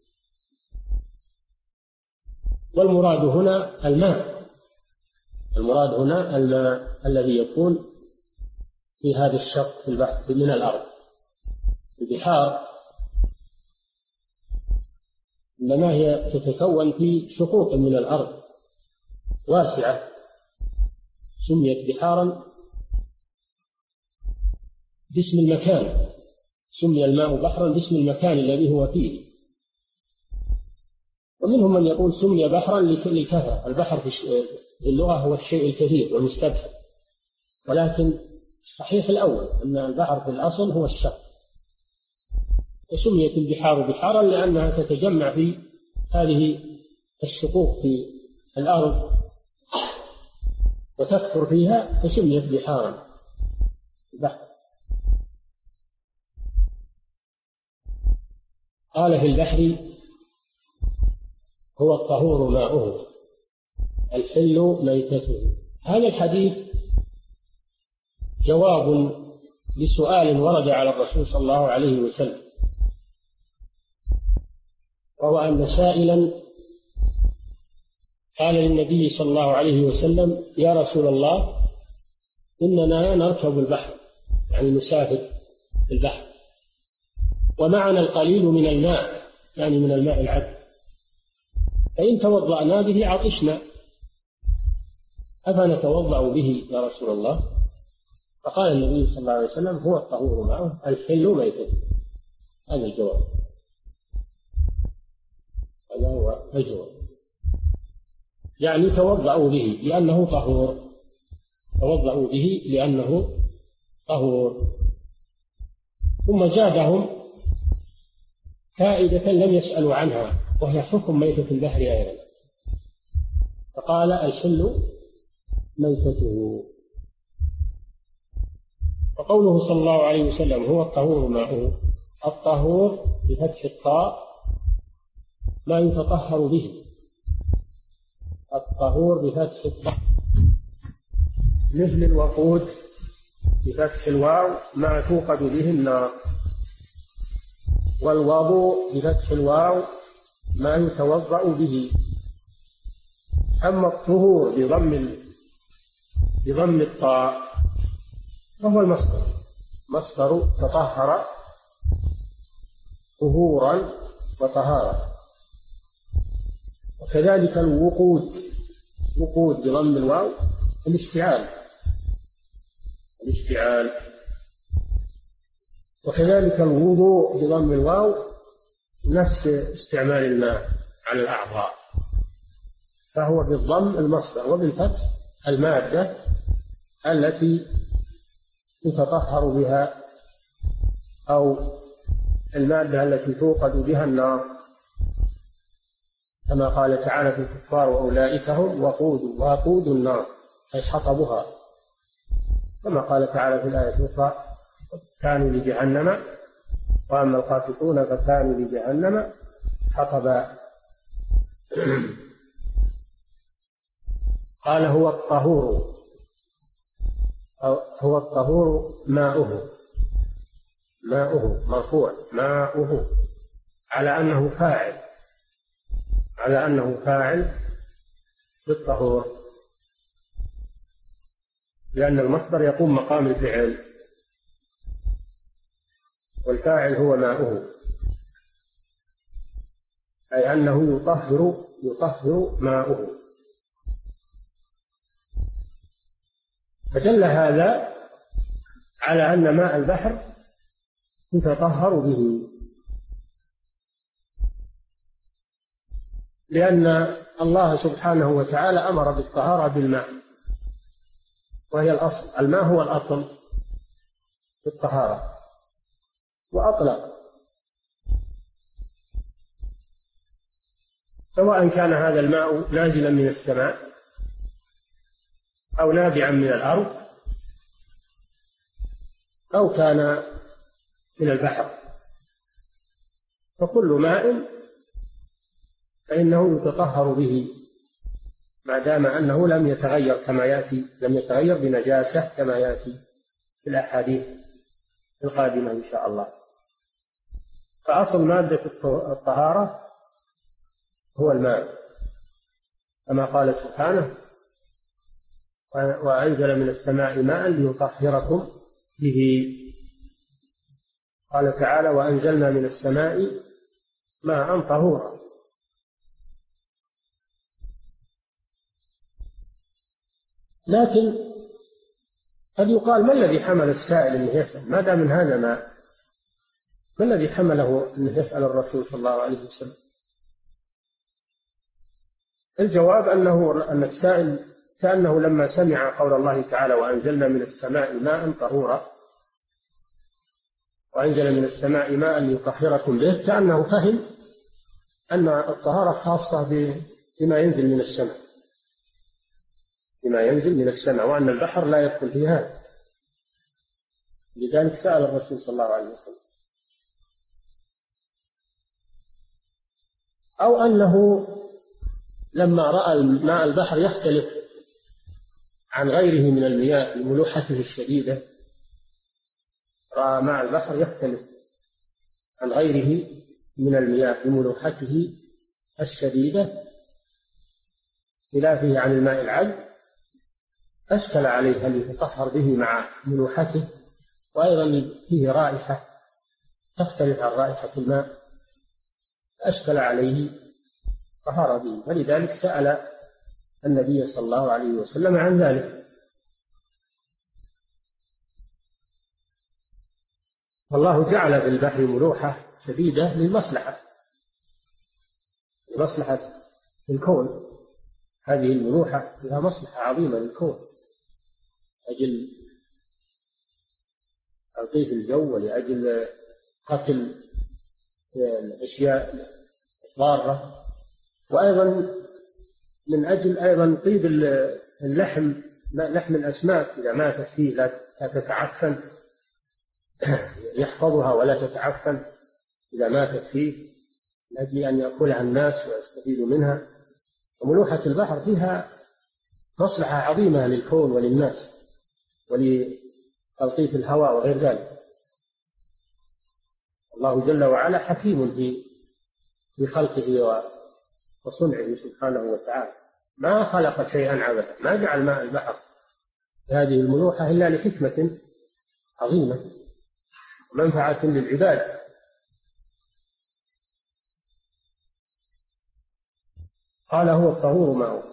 والمراد هنا الماء، المراد هنا الماء الذي يكون في هذا الشق في البحر من الأرض. البحار إنما هي تتكون في شقوق من الأرض واسعة، سميت بحارا باسم المكان، سمي الماء بحرا باسم المكان الذي هو فيه. ومنهم من يقول سمي بحرا لكثرة. البحر في اللغة هو الشيء الكثير والمستبحر، ولكن الصحيح الأول أن البحر في الأصل هو الشق، وسميت البحار بحارا لأنها تتجمع في هذه الشقوق في الأرض وتكثر فيها، فسميت بحارا البحر. قال في البحر هو الطهور ماؤه الحل ميتته. هذا الحديث جواب لسؤال ورد على الرسول صلى الله عليه وسلم، وهو أن سائلا قال للنبي صلى الله عليه وسلم: يا رسول الله، إننا نركب البحر، يعني نسافر في البحر، ومعنا القليل من الماء، يعني من الماء العذب، فإن توضأنا به عطشنا، أفنتوضأ به يا رسول الله؟ فقال النبي صلى الله عليه وسلم: هو الطهور ماؤه الحل ميتته. هذا الجواب، هذا هو الجواب، يعني توضأوا به لأنه طهور، توضأوا به لأنه طهور. ثم زادهم فائدة لم يسألوا عنها، وهي حكم ميتة البحر أيضا، فقال: الحل ميتته. وقوله صلى الله عليه وسلم: هو الطهور ماؤه، الطهور بفتح الطاء ما يتطهر به، الطهور بفتح الطاء، مثل الوقود بفتح الواو ما توقد به النار، والوضوء بفتح الواو ما يتوضأ به. أما الطهور بضم الطاء وهو المصدر، مصدر تطهر طهورا وطهارة. وكذلك الوقود، وقود بضم الواو الاشتعال، وكذلك الوضوء بضم الواو نفس استعمال الماء على الأعضاء، فهو بالضم المصدر، وبالفتح المادة التي يتطهر بها أو المادة التي توقد بها النار، كما قال تعالى في الكفار: وأولئك هم وقود النار، أي حطبها، كما قال تعالى في الآية الأخرى: كانوا لجهنم، وأما القاسطون فكانوا لجهنم حطبا. قال: هو الطهور، هو الطهور ماؤه، مرفوع، ماؤه، على أنه فاعل بالطهور، لأن المصدر يقوم مقام الفعل، والفاعل هو ماؤه، أي أنه يطهر ماؤه. فدل هذا على أن ماء البحر يتطهر به، لأن الله سبحانه وتعالى أمر بالطهارة بالماء، وهي الأصل، الماء هو الأصل في الطهارة، وأطلق، سواء كان هذا الماء نازلا من السماء أو نابعا من الأرض أو كان من البحر، فكل ماء فإنه يتطهر به ما دام أنه لم يتغير كما يأتي، لم يتغير بنجاسة كما يأتي في الأحاديث القادمة إن شاء الله. فأصل مادة الطهارة هو الماء، كما قال سبحانه: وأنزل من السماء ماء ليطهركم به. قال تعالى: وأنزلنا من السماء ماء طهورا. لكن قد يقال: ما الذي حمل السائل أنه يسأل ما دام من هذا ماء؟ ما الذي حمله أنه يسأل الرسول صلى الله عليه وسلم؟ الجواب أن السائل كأنه لما سمع قول الله تعالى: وأنزلنا من السماء ماء طهورا، وأنزل من السماء ماء ليطهركم به، كأنه فهم أن الطهارة خاصة بما ينزل من السماء، بما ينزل من السماء، وأن البحر لا يدخل في هذا. لذلك سأل الرسول صلى الله عليه وسلم. أو أنه لما رأى ماء البحر يختلف عن غيره من المياه بملوحته الشديدة، رأى ماء البحر يختلف عن غيره من المياه بملوحته الشديدة خلافه عن الماء العذب، أشكل عليه أن يتطهر به مع ملوحته، وأيضا فيه رائحة تختلف عن رائحة الماء، أشكل عليه طهر به، ولذلك سأل النبي صلى الله عليه وسلم عن ذلك. والله جعل في البحر ملوحة شديدة للمصلحة الكون. هذه الملوحة لها مصلحة عظيمة للكون، أجل تلطيف الجو، ولأجل قتل الأشياء الضارة، وأيضا من أجل أيضا طيب اللحم، لحم الأسماك إذا ماتت فيه لا تتعفن، يحفظها ولا تتعفن إذا ماتت فيه، من أجل أن يأكلها الناس ويستفيدوا منها. وملوحة البحر فيها مصلحة عظيمة للكون وللناس ولتلطيف الهواء وغير ذلك. الله جل وعلا حكيم في خلقه وصنعه سبحانه وتعالى، ما خلق شيئا عبثا، ما جعل ماء البحر هذه الملوحة إلا لحكمة عظيمة ومنفعة للعباد. قال: هو الطهور ماؤه.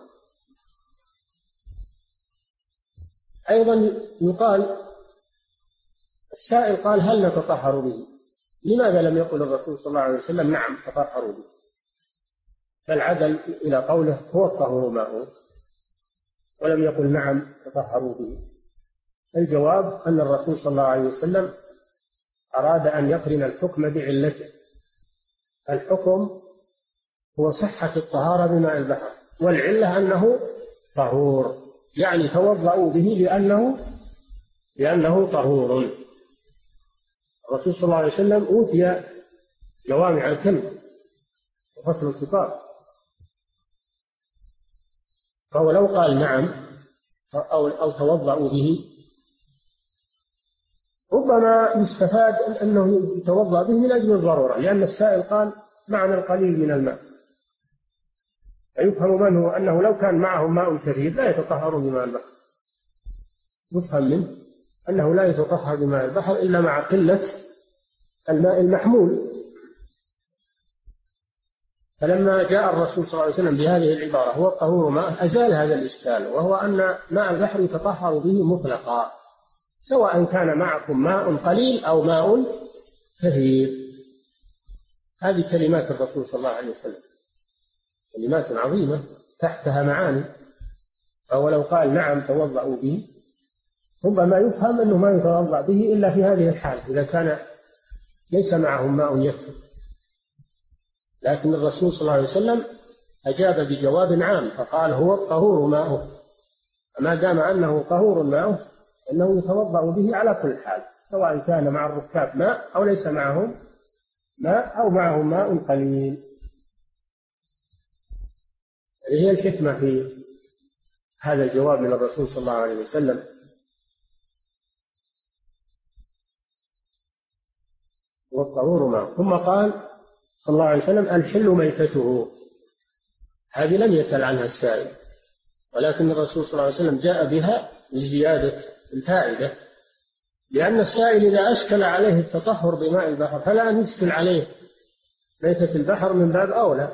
أيضا يقال: السائل قال: هل نتطهر به؟ لماذا لم يقل الرسول صلى الله عليه وسلم: نعم تطهروا به؟ بل عدل إلى قوله: هو الطهور ماؤه، ولم يقل: نعم تطهروا به. الجواب أن الرسول صلى الله عليه وسلم أراد أن يقرن الحكم بعلته. الحكم هو صحة الطهارة بماء البحر، والعلة أنه طهور، يعني توضأوا به لأنه طهور. الرسول صلى الله عليه وسلم أوتي جوامع الكلم وفصل الخطاب، فهو لو قال نعم أو توضأوا به ربما يستفاد أنه يتوضأ به من أجل الضرورة، لأن السائل قال: معنا القليل من الماء، فيفهم منه أنه لو كان معهم ماء كثير لا يتطهر بماء البحر. يفهم منه أنه لا يتطهر بماء البحر إلا مع قلة الماء المحمول. فلما جاء الرسول صلى الله عليه وسلم بهذه العبارة: هو الطهور ماء، أزال هذا الإشكال، وهو أن ماء البحر يتطهر به مطلقا، سواء كان معكم ماء قليل أو ماء كثير. هذه كلمات الرسول صلى الله عليه وسلم، كلمات عظيمة تحتها معاني. فهو لو قال نعم توضأوا به ربما يفهم أنه ما يتوضأ به إلا في هذه الحال، إذا كان ليس معهم ماء يكفي. لكن الرسول صلى الله عليه وسلم أجاب بجواب عام، فقال: هو الطهور ماؤه، فما دام أنه طهور ماؤه أنه يتوضأ به على كل حال، سواء كان مع الركاب ماء أو ليس معهم ماء أو معه ماء قليل. هي الحكمة في هذا الجواب من الرسول صلى الله عليه وسلم. والطهور ماء. ثم قال صلى الله عليه وسلم الحل ميتته. هذه لم يسأل عنها السائل، ولكن الرسول صلى الله عليه وسلم جاء بها لزيادة الفائدة، لأن السائل إذا أشكل عليه التطهر بماء البحر فلا أن يشكل عليه ميتة البحر من باب أولى،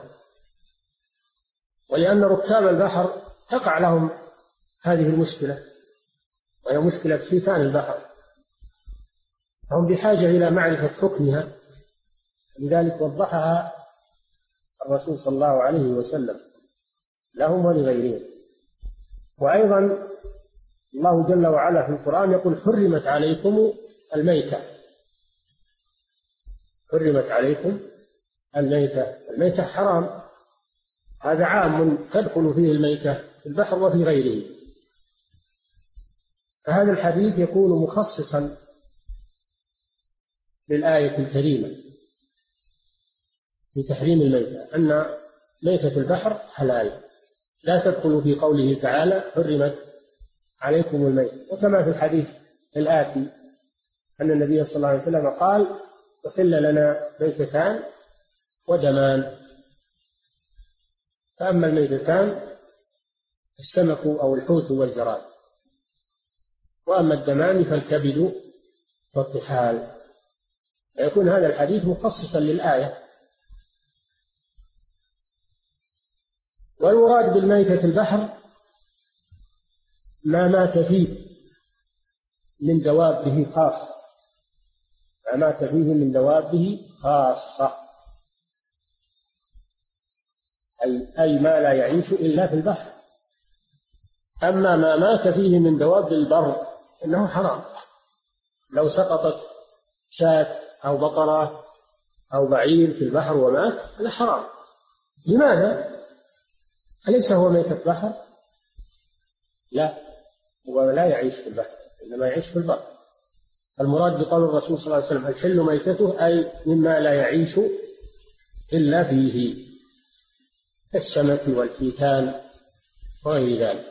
ولأن ركاب البحر تقع لهم هذه المشكلة، وهي مشكلة حيتان البحر، فهم بحاجة إلى معرفة حكمها، لذلك وضحها الرسول صلى الله عليه وسلم لهم ولغيرهم. وأيضا الله جل وعلا في القرآن يقول حرمت عليكم الميتة. حرمت عليكم الميتة. الميتة حرام، هذا عام تدخل فيه الميتة في البحر وفي غيره. فهذا الحديث يكون مخصصا للآية الكريمة في تحريم الميتة، أن ميتة البحر حلال لا تدخل في قوله تعالى حرمت عليكم الميتة. وكما في الحديث الآتي أن النبي صلى الله عليه وسلم قال أحل لنا ميتتان ودمان، فأما الميتتان السمك أو الحوت والجراد، وأما الدمان فالكبد والطحال. فيكون هذا الحديث مخصصا للآية. والمراد بالميتة البحر ما مات فيه من دوابه خاصة، ما مات فيه من دوابه خاصة، أي ما لا يعيش إلا في البحر. أما ما مات فيه من دواب البر إنه حرام. لو سقطت شاة أو بقرة أو بعير في البحر ومات هذا حرام. لماذا؟ أليس هو ميتة بحر؟ لا، هو لا يعيش في البحر، إنما يعيش في البر. المراد بقول الرسول صلى الله عليه وسلم الحل ميتته أي مما لا يعيش إلا فيه، كالسمك والحيتان وغير ذلك.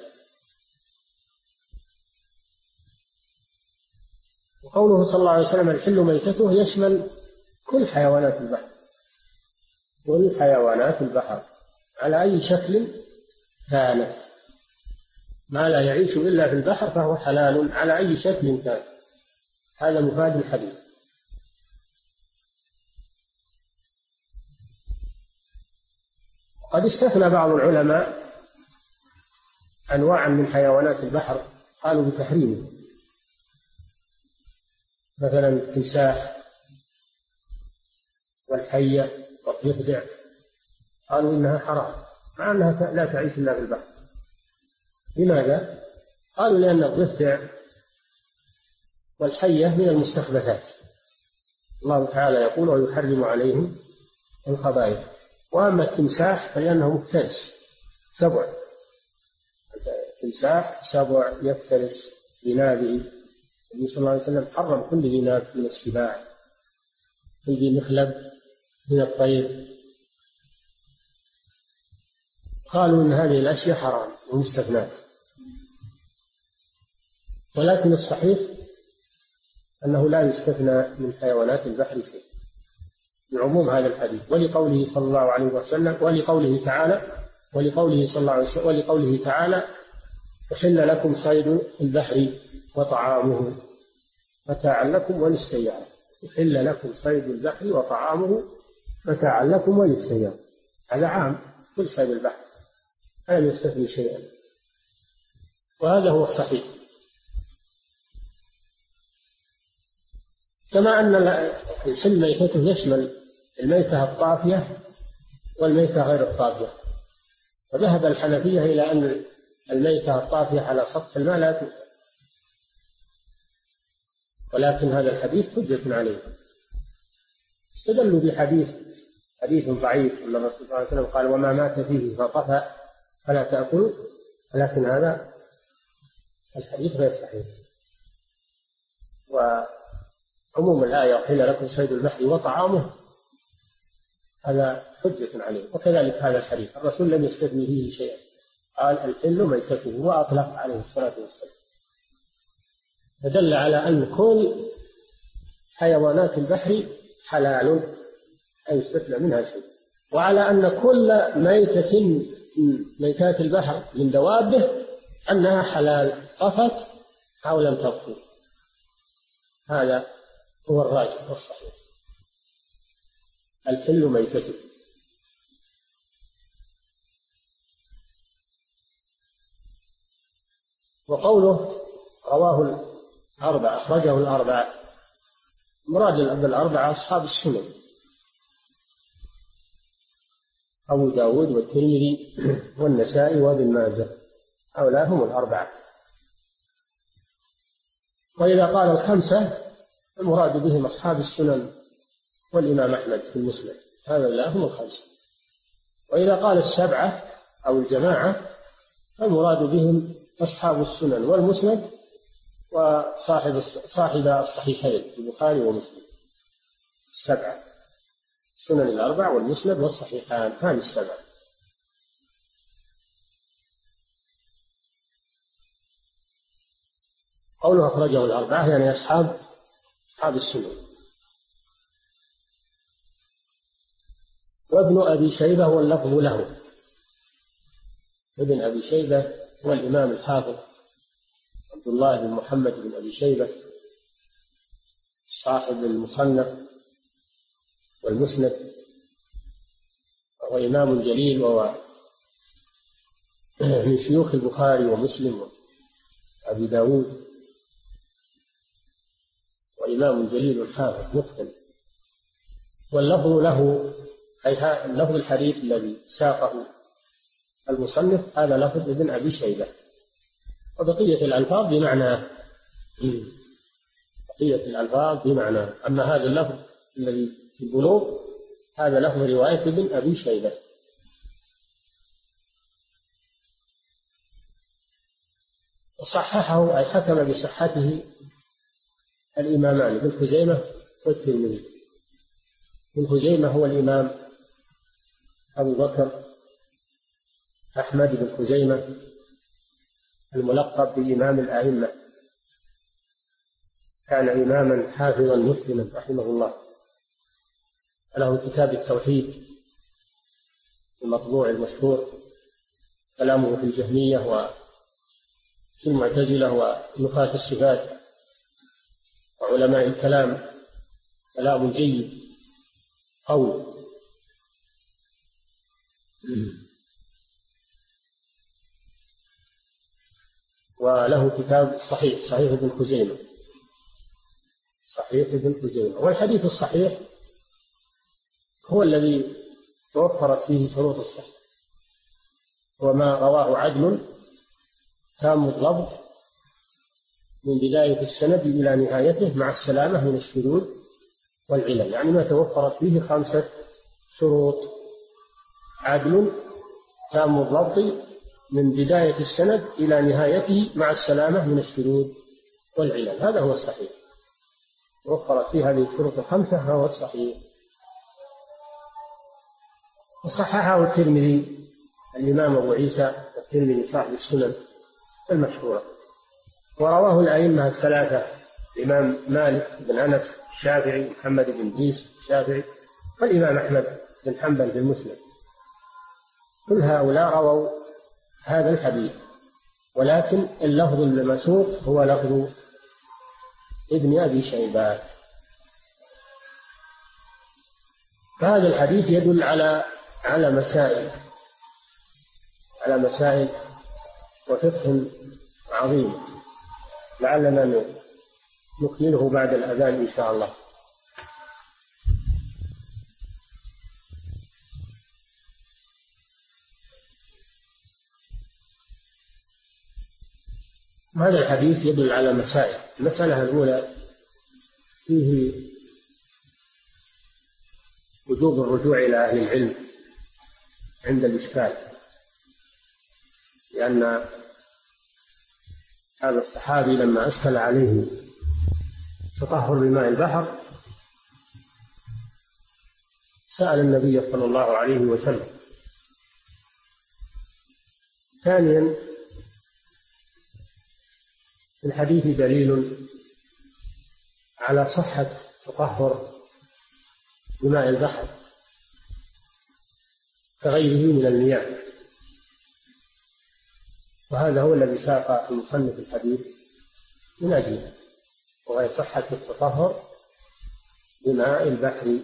وقوله صلى الله عليه وسلم الحل ميتته يشمل كل حيوانات البحر، كل حيوانات البحر على أي شكل كانت، ما لا يعيش إلا في البحر فهو حلال على أي شكل كان. هذا مفاد الحديث. قد استثنى بعض العلماء أنواعا من حيوانات البحر قالوا بتحريمه، مثلا التمساح والحية والضفدع، قالوا إنها حرام مع أنها لا تعيش إلا في البحر. لماذا؟ قالوا لأن الضفدع والحية من المستخبثات، الله تعالى يقول ويحرم عليهم الخبائث. وأما التمساح فلأنه مفترس سبع، التمساح سبع يفترس بنابه. النبي صلى الله عليه وسلم حرم كل ذي ناب من السباع، كل ذي مخلب من الطير. قالوا إن هذه الأشياء حرام ومستثنات، ولكن الصحيح أنه لا يستثنى من حيوانات البحر شيء بعموم هذا الحديث، ولقوله صلى الله عليه وسلم ولقوله تعالى ولقوله صلى الله عليه وسلم ولقوله تعالى أحل لكم صيد البحر وطعامه متاعا لكم وللسيارة. أحل لكم صيد البحر وطعامه متاعا لكم وللسيارة، هذا عام كل صيد البحر لا يستثني شيئا، وهذا هو الصحيح. كما أن الحل ميتته يشمل الميتة الطافية والميتة غير الطافية. وذهب الحنفية إلى أن الميتة الطافية على سطح الماء لا تؤكل، ولكن هذا الحديث حجة عليه. استدلوا حديث ضعيف أن الرسول صلى الله عليه وسلم قال وما مات فيه فطفى فلا تأكلوا، ولكن هذا الحديث غير صحيح. وعموم الآية أحل لكم صيد البحر وطعامه هذا حجة عليه. وكذلك هذا الحديث الرسول لم يستثني فيه شيئا، قال الحل ميتته وأطلق عليه الصلاة والسلام، فدل على أن كل حيوانات البحر حلال لا يستثنى منها شيء، وعلى أن كل ميتة من ميتات البحر من دوابه أنها حلال طفت أو لم تطفو. هذا هو الراجح والصحيح، الحل ميتته. وقوله رواه الأربعة أخرجه الأربعة، مراد بالأربعة أصحاب السنن، أبو داود والترمذي والنسائي وابن ماجه، هؤلاء هم الأربعة. وإذا قال الخمسة المراد بهم أصحاب السنن والإمام أحمد في المسند، هؤلاء هم الخمسة. وإذا قال السبعة أو الجماعة فالمراد بهم أصحاب السنن والمسند صاحب الصحيحين البخاري ومسلم، السبعة، السنن الأربع والمسند والصحيحان، هذه السبعة. قوله أخرجه الأربعة يعني أصحاب السنن. وابن أبي شيبة واللفظ له، ابن أبي شيبة هو الإمام الحافظ عبد الله بن محمد بن أبي شيبة صاحب المصنف والمسند، وهو إمام جليل، وهو من شيوخ البخاري ومسلم وأبي داود، وإمام جليل حافظ متقن. واللفظ له أي لفظ الحديث الذي ساقه المصنف هذا لفظ ابن أبي شيبة، وبقية الألفاظ بمعنى، بقية الألفاظ بمعنى. أما هذا اللفظ الذي في البلوغ هذا لفظ رواية ابن أبي شيبة. وصححه أي حكم بصحته الإمامان ابن خزيمة والترمذي. ابن خزيمة هو الإمام أبو بكر أحمد بن خزيمة الملقب بإمام الأئمة، كان إماما حافظا مسلما رحمه الله، له كتاب التوحيد المطبوع المشهور، كلامه في الجهمية وفي المعتزلة ونفاة الصفات وعلماء الكلام، كلام جيد قوي. وله كتاب الصحيح، صحيح ابن خزيمة، صحيح ابن خزيمة. والحديث الصحيح هو الذي توفرت فيه شروط الصحة، وما رواه عدل تام الضبط من بداية السند إلى نهايته مع السلامة من الشذوذ والعلل، يعني ما توفرت فيه 5 شروط: عدل تام الضبط من بداية السند إلى نهايته مع السلامة من الشذوذ والعلل، هذا هو الصحيح. وفرت فيه هذه الشروط 5 هو الصحيح. وصححه الترمذي، الإمام أبو عيسى الترمذي صاحب السنن المشهورة. ورواه الأئمة 3: الإمام مالك بن أنس الشافعي، محمد بن عيسى الشافعي، والإمام أحمد بن حنبل في المسند. كل هؤلاء رووا هذا الحديث، ولكن اللفظ المسوق هو لفظ ابن أبي شيبة. فهذا الحديث يدل على مسائل وفقه عظيم، لعلنا نكمله بعد الأذان إن شاء الله. هذا الحديث يدل على مسائل. المسألة الأولى فيه وجوب الرجوع إلى أهل العلم عند الإشكال، لأن هذا الصحابي لما أشكل عليه تطهر بماء البحر سأل النبي صلى الله عليه وسلم. ثانيا، في الحديث دليل على صحة تطهر بماء البحر كغيره من المياه، وهذا هو الذي ساق المصنف الحديث من أجله، وهي صحة التطهر بماء البحر.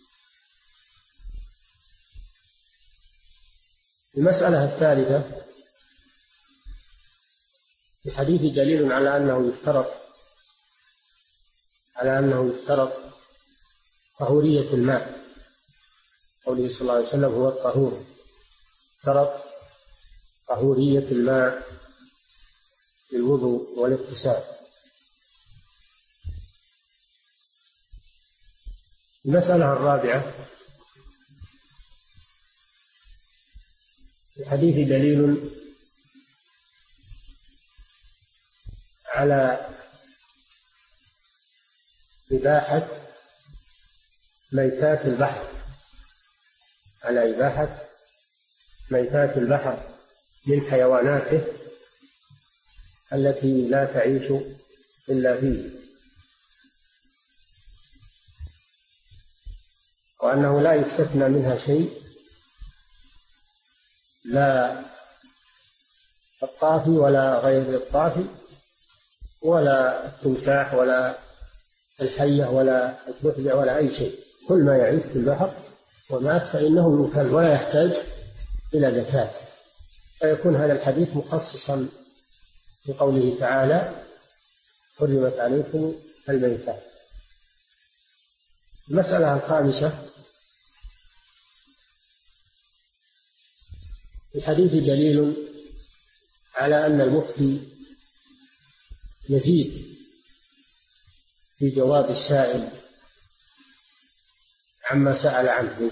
المسألة الثالثة، في الحديث دليل على أنه يشترط طهورية الماء، قوله صلى الله عليه وسلم هو الطهور، شرط طهورية الماء للوضوء والاغتسال. المسألة الرابعة، في الحديث دليل على إباحة ميتات البحر، من حيواناته التي لا تعيش إلا فيه، وأنه لا يستثنى منها شيء، لا الطافي ولا غير الطافي، ولا التمساح ولا الحية ولا الضفدع ولا أي شيء، كل ما يعيش في البحر ومات فإنه يؤكل ولا يحتاج إلى زكاة. فيكون هذا الحديث مخصصا بقوله تعالى حرمت عليكم الميتات. المسألة الخامسة، في الحديث دليل على أن المفتي يزيد في جواب السائل عما سأل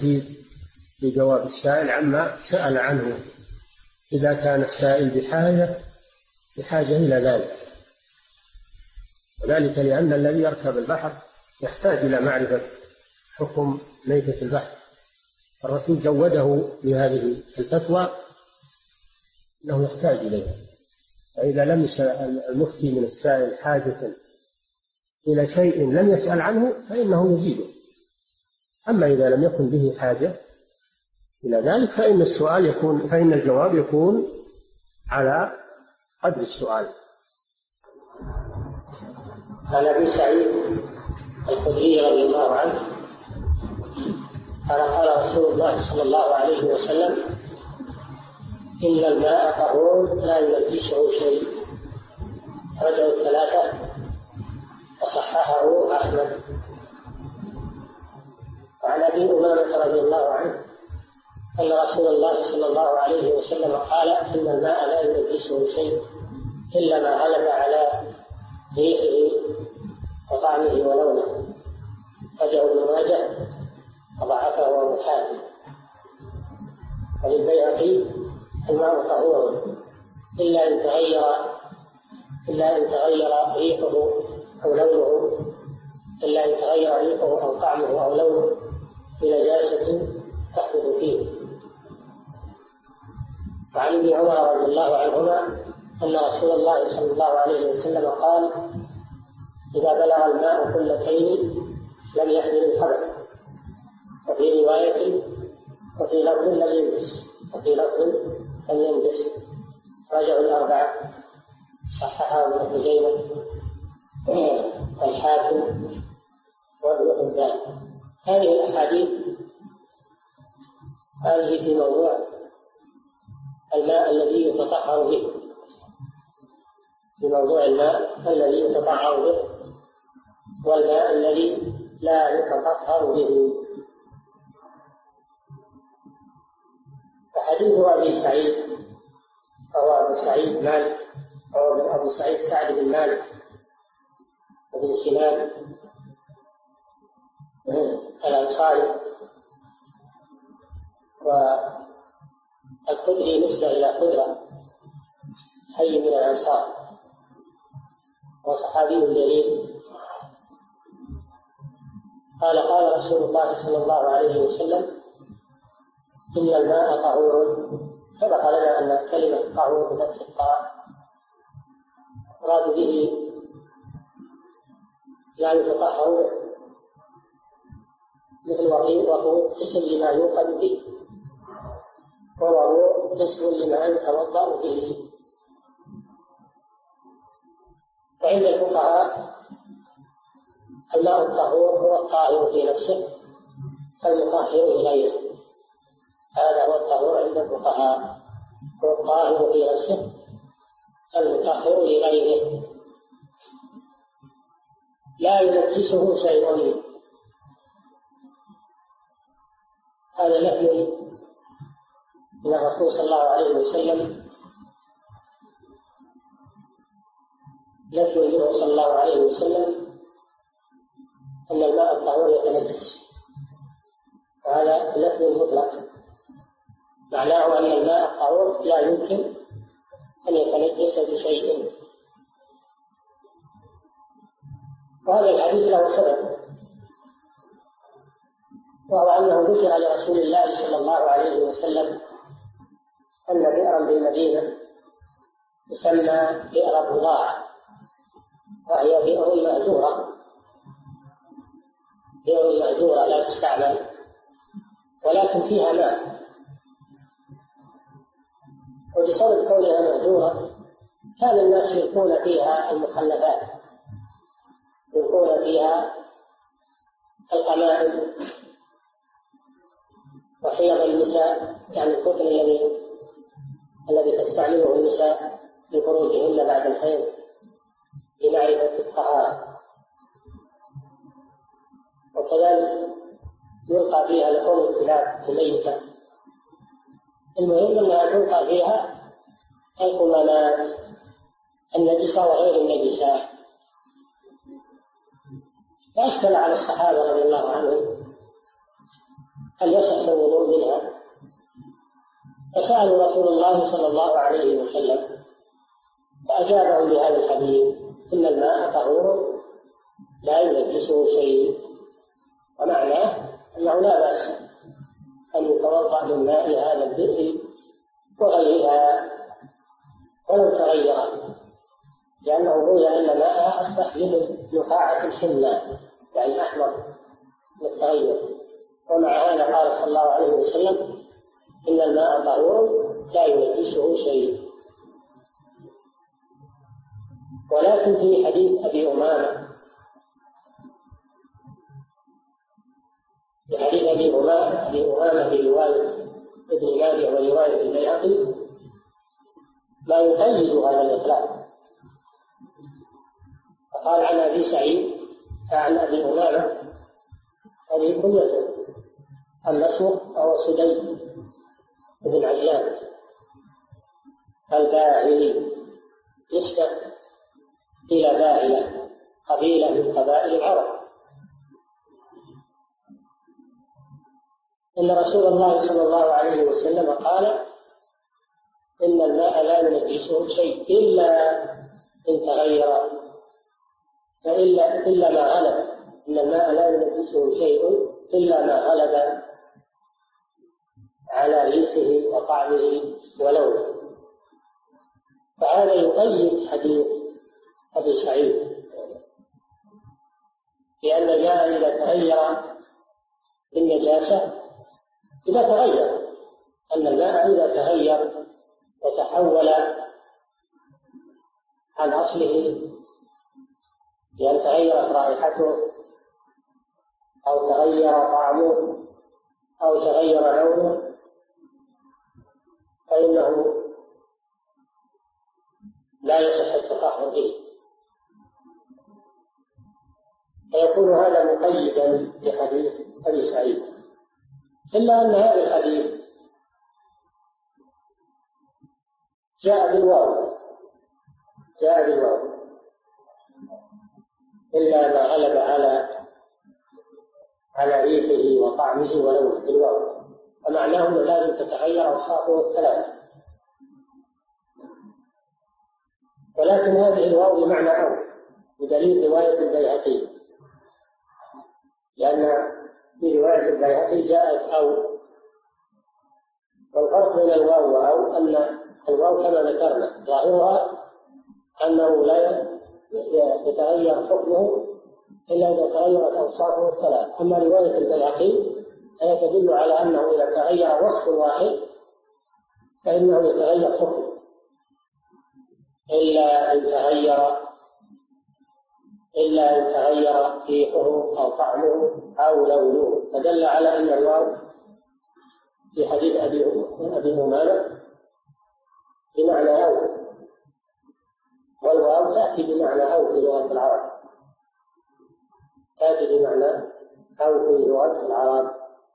عنه، إذا كان السائل بحاجة إلى ذلك، وذلك لأن الذي يركب البحر يحتاج إلى معرفة حكم ميتة البحر. الرسول زوده بهذه الفتوى أنه يحتاج إليها، فإذا لم يسأل المفتي من السائل حاجة إلى شيء لم يسأل عنه فإنه يزيده. أما إذا لم يكن به حاجة إلى ذلك فإن الجواب يكون على قدر السؤال. عن أبي سعيد الخدري رضي الله عنه قال رسول الله صلى الله عليه وسلم إن الماء طهور لا ينجسه شيء، رجعوا الثلاثة وصححه أحمد. وعن أبي أمامة رضي الله عنه أن رسول الله صلى الله عليه وسلم قال إن الماء لا ينجسه شيء إلا ما غلب على ريحه وطعمه ولونه، رجعوا ابن ماجه وضعفه وابو حاتم. وللبيهقي الماء طهور إلا أن تغير ريحه أو لونه، أو طعمه أو لونه بنجاسة تحدث فيه. وعن ابن عمر رضي الله عنهما أن رسول الله صلى الله عليه وسلم قال إذا بلغ الماء قلتين لم يحمل الخبث، وفي رواية وفي لفظ لم ينجس، رجعوا الأربعة، صححه ابن خزيمة والحاكم وابن حبان. هذه الأحاديث في موضوع الماء الذي يتطهر به، والماء الذي لا يتطهر به. فحديث أبي سعيد أو أبو سعيد سعد بن مالك وابن سنان الأنصاري، والخدري نسبة إلى خدرة حي من الأنصار وصحابي جليل. قال رسول الله صلى الله عليه وسلم: إن الماء طهور. سبق لنا أن كلمة طهور بفتح الطاء مراد به لا يتطهر به، مثل وضوء اسم لما يوقد به، ووضوء اسم لما يتوضأ به. وعند الفقهاء الماء الطهور هو الطاهر في نفسه المطهر لغيره. هذا هو الطهور عند الفقهاء، هو الطاهر في نفسه المطهر لغيره، لا ينجسه شيء. هذا نفي من الرسول صلى الله عليه وسلم، نفي منه صلى الله عليه وسلم أن الماء الطهور يتنجس، وهذا نفي مطلق، معناه أن الماء الطهور لا يمكن أن يتنجس بشيء. وهذا الحديث له سبب، وهو أنه ذكر لرسول الله صلى الله عليه وسلم أن بئرا بالمدينة تسمى بئر بضاعة، وهي بئر مهجورة لا تستعمل، ولكن فيها ماء. وبسبب كونها مهجورة كان الناس يلقون فيها المخلفات، يلقون فيها القمائم وحيض النساء، يعني القطن الذي تستعمله النساء لخروجهن بعد الحيض لمعرفة الطهارة، وكذلك يلقى فيها لحوم الكلاب الميتة. المهم أنها تلقى فيها القمامات النجسة وغير النجسة. فأشكل على الصحابة رضي الله عنهم أن يصح الوضوء منها، فسألوا رسول الله صلى الله عليه وسلم فأجابهم بهذا الحديث: إن الماء طهور لا ينجسه شيء. ومعناه أنه لا بأس أن يتوضأ من ماء هذا البئر وغيرها ولو تغير، لأنه روي أن ماءها أصبح مثل نقاعة الحنة، يعني أحمر للتغير. ومع هذا قال صلى الله عليه وسلم: إن الماء طهور لا ينجسه شيء. ولكن في حديث أبي أمامة، في حديث أبي أمامة برواية ابن ماجه ورواية البيهقي ما يقيد هذا الإطلاق. فقال عن أبي سعيد عن أبي أمامة، هذه كنيته، النصر أو سدي بن عجلان الباهلي، نسبة إلى باهلة، قبيلة من قبائل العرب. إن رسول الله صلى الله عليه وسلم قال: إن الماء لا ينجسه شيء إلا إن تغير، إلا ما غلب. إن الماء لا ينجسه شيء إلا ما غلب على ريحه وطعمه ولونه. فهذا يقيد حديث أبي سعيد، لأن الماء إذا تغير بالنجاسة، إذا تغير، أن الماء إذا تغير وتحول عن أصله، لأن تغيرت رائحته أو تغير طعمه أو تغير لونه، فإنه لا يصح التطهر به، فيكون هذا مقيدا بحديث أبي سعيد. إلا أن هذا الحديث جاء بالواو، إلا ما غلب على ريحه وطعمه ولونه بالواو، ومعناه أنه لازم تتغير أوصافه الثلاثة. ولكن هذه الواو بمعنى أو، بدليل رواية البيهقي لأن في رواية البيهقي جاءت أو، والفرق بين الواو وأو أن الواو كما ذكرنا ظاهرها أنه لا يتغير حكمه إلا إذا تغيرت أوصافه الثلاث. أما رواية البيهقي فهي تدل على أنه إذا تغير وصف واحد فإنه يتغير حكمه إلا أن تغير ريحه أو طعمه أو لونه، فدل على أن الواو في حديث أبي أمامة بمعنى أو، والواو تأتي بمعنى أو في لغة العرب، تأتي بمعنى أو في لغة العرب.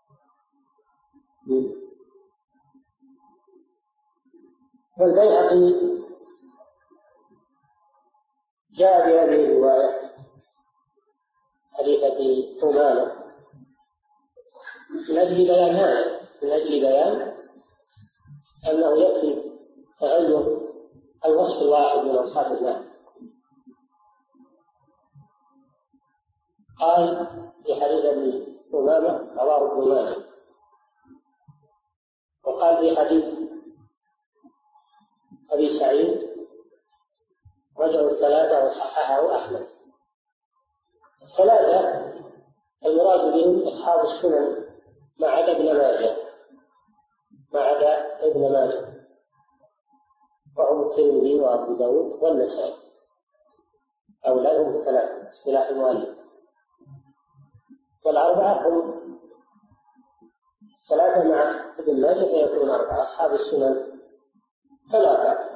والبيهقي جاء بهذه الرواية حديث أبي أمامة من أجل بيان هذا، من أجل بيان أنه يكفي تغير الوصف الواحد من أوصاف الله. قال في حديث أبي أمامة رواه ابن ماجه، وقال في حديث أبي سعيد رجعوا الثلاثة وصححه أحمد. الثلاثة المراد بهم أصحاب السنن ما عدا ابن ماجه وهم الترمذي وأبو داود والنسائي، أولادهم الثلاثة اصطلاح المؤلف. والأربعة هم ثلاثة مع ابن ماجه فيكون أربعة، أصحاب السنن ثلاثة.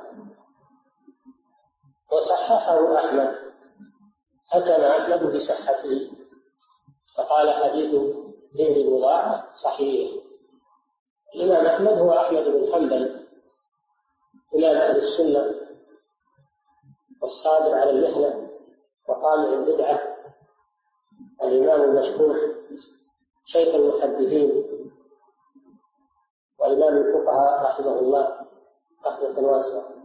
وصححه أحمد، حكم أحمد بصحته فقال حديث ابن بضاعة صحيح. الإمام أحمد هو أحمد بن حنبل إمام أهل السنة والصابر على المحنة وقامع البدعة، الإمام المشهور شيخ المحدثين وإمام الفقهاء رحمه الله رحمة واسعة.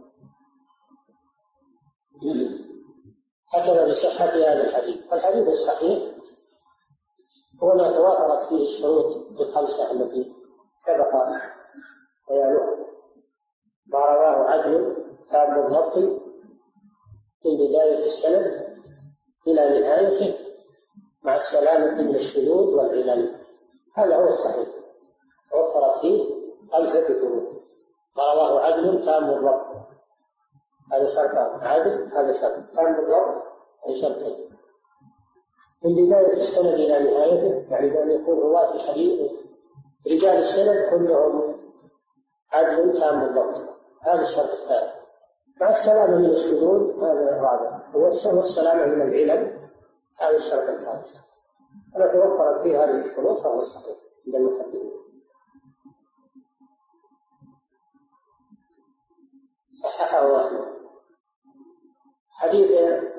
حكم بصحة هذا الحديث. والحديث الصحيح هو ما توافرت فيه الشروط الخمسة التي سبق بيانها، ما رواه عدل تام الضبط من بداية السند إلى نهايته مع السلامة من الشذوذ والعلل، هذا هو الصحيح. وفرت فيه خمسة شروط، ما رواه عدل تام الضبط، هذا شرط عادل، هذا شرط تام الضبط، أي شرط من بداية السند إلى نهايته، يعني بأن يكون رواة الحديث رجال السند كلهم عدل تام الضبط، هذا الشرط الثالث، مع السلامة من الشذوذ هذا الرابع، والسلامة من العلل هذا الشرط الخامس. أنا توفرت فيه هذه الشروط فهو الصحيح عند المحدثين. صححه أحمد. حديث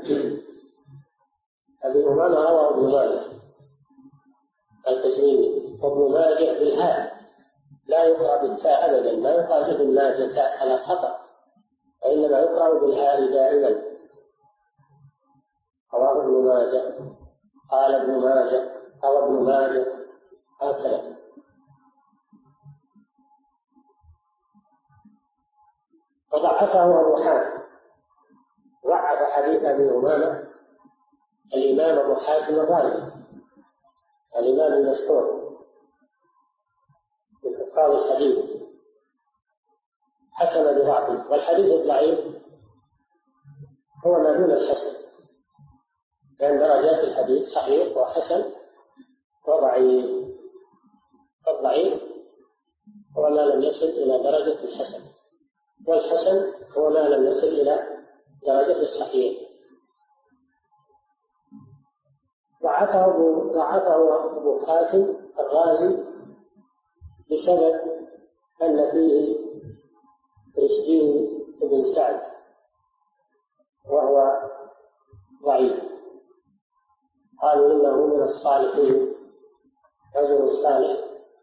أبي أمامة رواه ابن ماجه القزويني، وابن ماجه بالهاء لا يقرأ بالتاء أبدا، ما يقال ابن ماجه تاء على خطأ، وإنما يقرأ بالهاء دائما. رواه ابن ماجه، قال ابن ماجه أو ابن ماجه، هكذا. وضعفه أبو حاتم، ضعف حديث أبي أمامة الإمام أبو حاتم الرازي الإمام المشهور من حفاظ الحديث، حكم بضعفه. والحديث الضعيف هو ما دون الحسن، لأن درجات الحديث صحيح وحسن وضعيف، فالضعيف هو ما لم يصل إلى درجة الحسن، والحسن هو ما لم يصل إلى درجة الصحيح. ضعفه أبو حاتم الرازي بسبب أن فيه رشدين بن سعد وهو ضعيف، قالوا إنه من الصالحين، رجل صالح،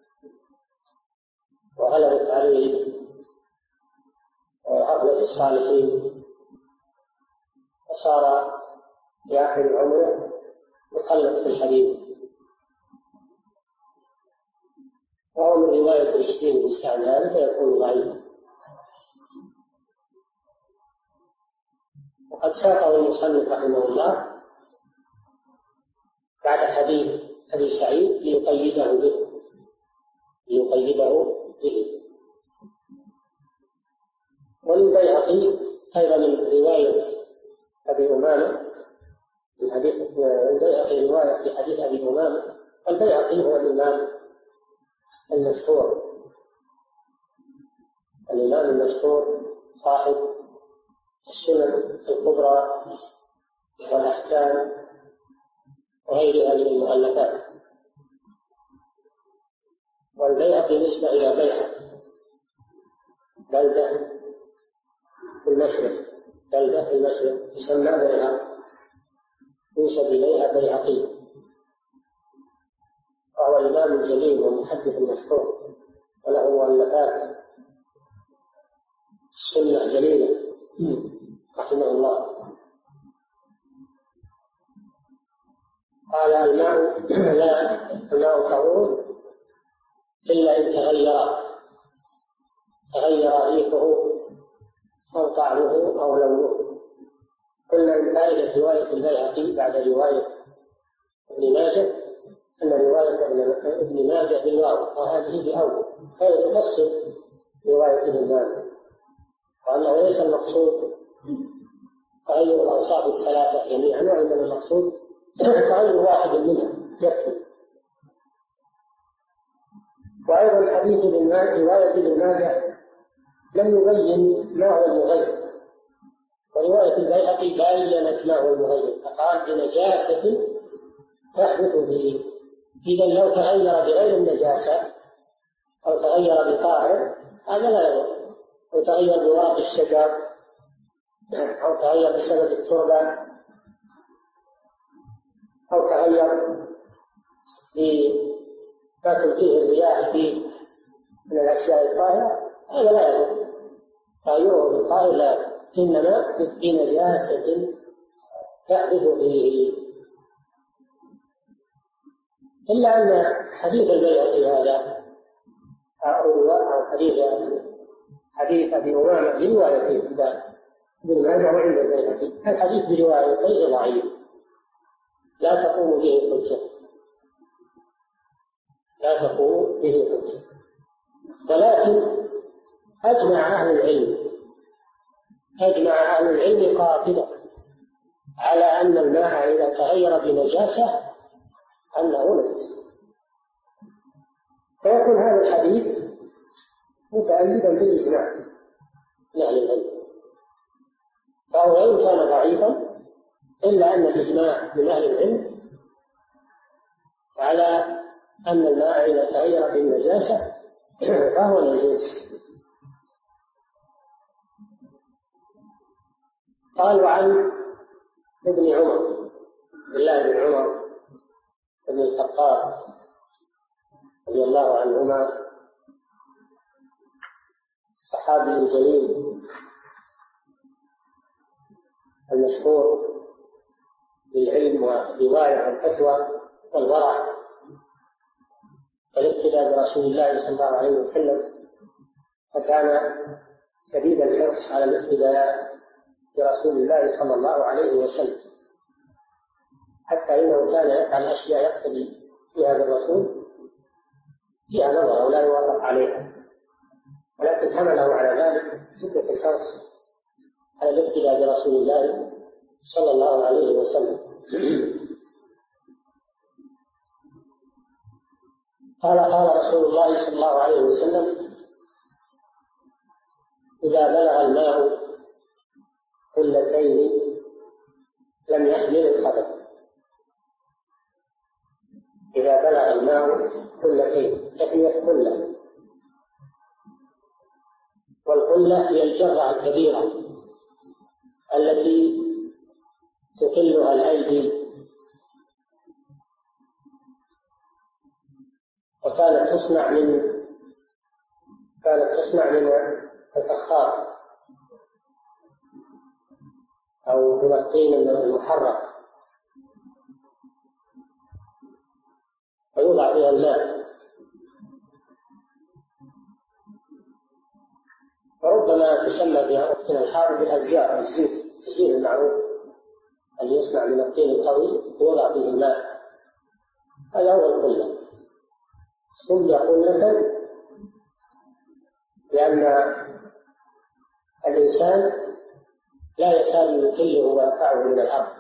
وغلبت عليه غفلة الصالحين، وصار في آخر عمره يقلد في الحديث وهو من رواية الشديد باستعماله فيكون ضعيفا. وقد ساقه المصنف رحمه الله بعد حديث أبي سعيد ليقيده به. وللبيهقي أيضا من رواية أبي أمامة، من حديث البيهقي رواية في حديث أبي أمامة. البيهقي هو الإمام المشهور صاحب السنن الكبرى والأحكام وغيرها من المؤلفات. والبيهقي نسبة إلى بيهق، بلدة في المشرق تسمى بيهق، ينسب إليها بيهقي، وهو إمام جليل ومحدث مشهور وله مؤلفات السنة جليلة رحمه الله. قال الماء طهور إلا إن تغير ريحه أو طعمه أو لونه. قلنا من فائدة رواية البيهقي بعد رواية ابن ماجه أن رواية ابن ماجه بالواو وهذه بأول، فهي تفسر رواية ابن ماجه، وأنه ليس المقصود تغير الأوصاف الثلاثة جميعا، وإنما المقصود تغير واحد منها يكفي. وأيضا حديث رواية ابن ماجه لم يبين ما هو المغير، ورواية البيهقي بينت ما هو المغير، فقال بنجاسة تحدث به. إذا لو تغير بغير النجاسة أو تغير بطاهر هذا لا يضر، أو تغير بورق الشجر أو تغير بسبب التربة أو تغير بما تلقيه الرياح من الأشياء الطاهرة هذا لا يضر، تغيره بالطاهر لا يضر، إنما بنجاسة تحدث فيه. إلا أن حديث البيهقي هذا أو حديث أبي أمامة بروايته عند ابن ماجه وعند البيهقي، الحديث بروايته ضعيف لا تقوم به حجة، ولكن أجمع أهل العلم قاطبة على أن الماء إذا تغير بنجاسة أنه نجس، فيكون هذا الحديث متأيدا بالإجماع من أهل العلم، فهو وإن كان ضعيفا إلا أن الإجماع من أهل العلم على أن الماء إذا تغير بالنجاسة فهو نجس. قال وعن ابن عمر بالله بن عمر بن الخطاب رضي الله عنهما الصحابي الجليل المشهور بالعلم والرواية عن الفتوى والورع والاقتداء برسول الله صلى الله عليه وسلم، فكان شديد الحرص على الاقتداء برسول الله صلى الله عليه وسلم، حتى إنه كان يفعل أشياء يقتدي فيها بالرسول فيها نظر ولا يوافق عليها، ولكن حمله على ذلك شدة الحرص على الاقتداء برسول الله صلى الله عليه وسلم. قال رسول الله صلى الله عليه وسلم إذا بلغ الماء قلتين لم يحمل الخبث. إذا بلغ الماء قلتين، تحية قلة، والقلة هي الجرة الكبيرة التي تقلها الأيدي، وكانت تصنع من الفخار أو من الطين المحرق، ويوضع فيها الماء وربما تسمى في وقتنا الحاضر بالأزجار، الزيت المعروف اللي يصنع من الطين القوي ويوضع فيه الماء، هذا هو القلة. سمي قلة لأن الإنسان لا يكاد يقله ويرفعه من الأرض.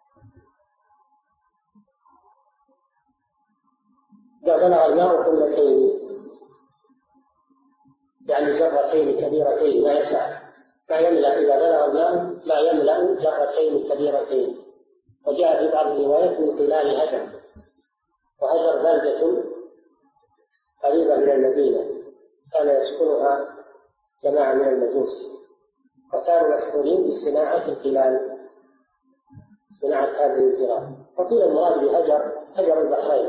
إذا بلغ الماء قلتين يعني جرتين كبيرتين ما يسع، ما يملأ، إذا بلغ الماء ما يملأ جرتين كبيرتين. وجاء في بعض الروايات من خلال هجر، وهجر بلدة قريبة من المدينة كان يسكنها جماعة من المجوس، وكانوا مشهورين بصناعة القلال، صناعة هذه الجرار. وقيل المراد بهجر البحرين،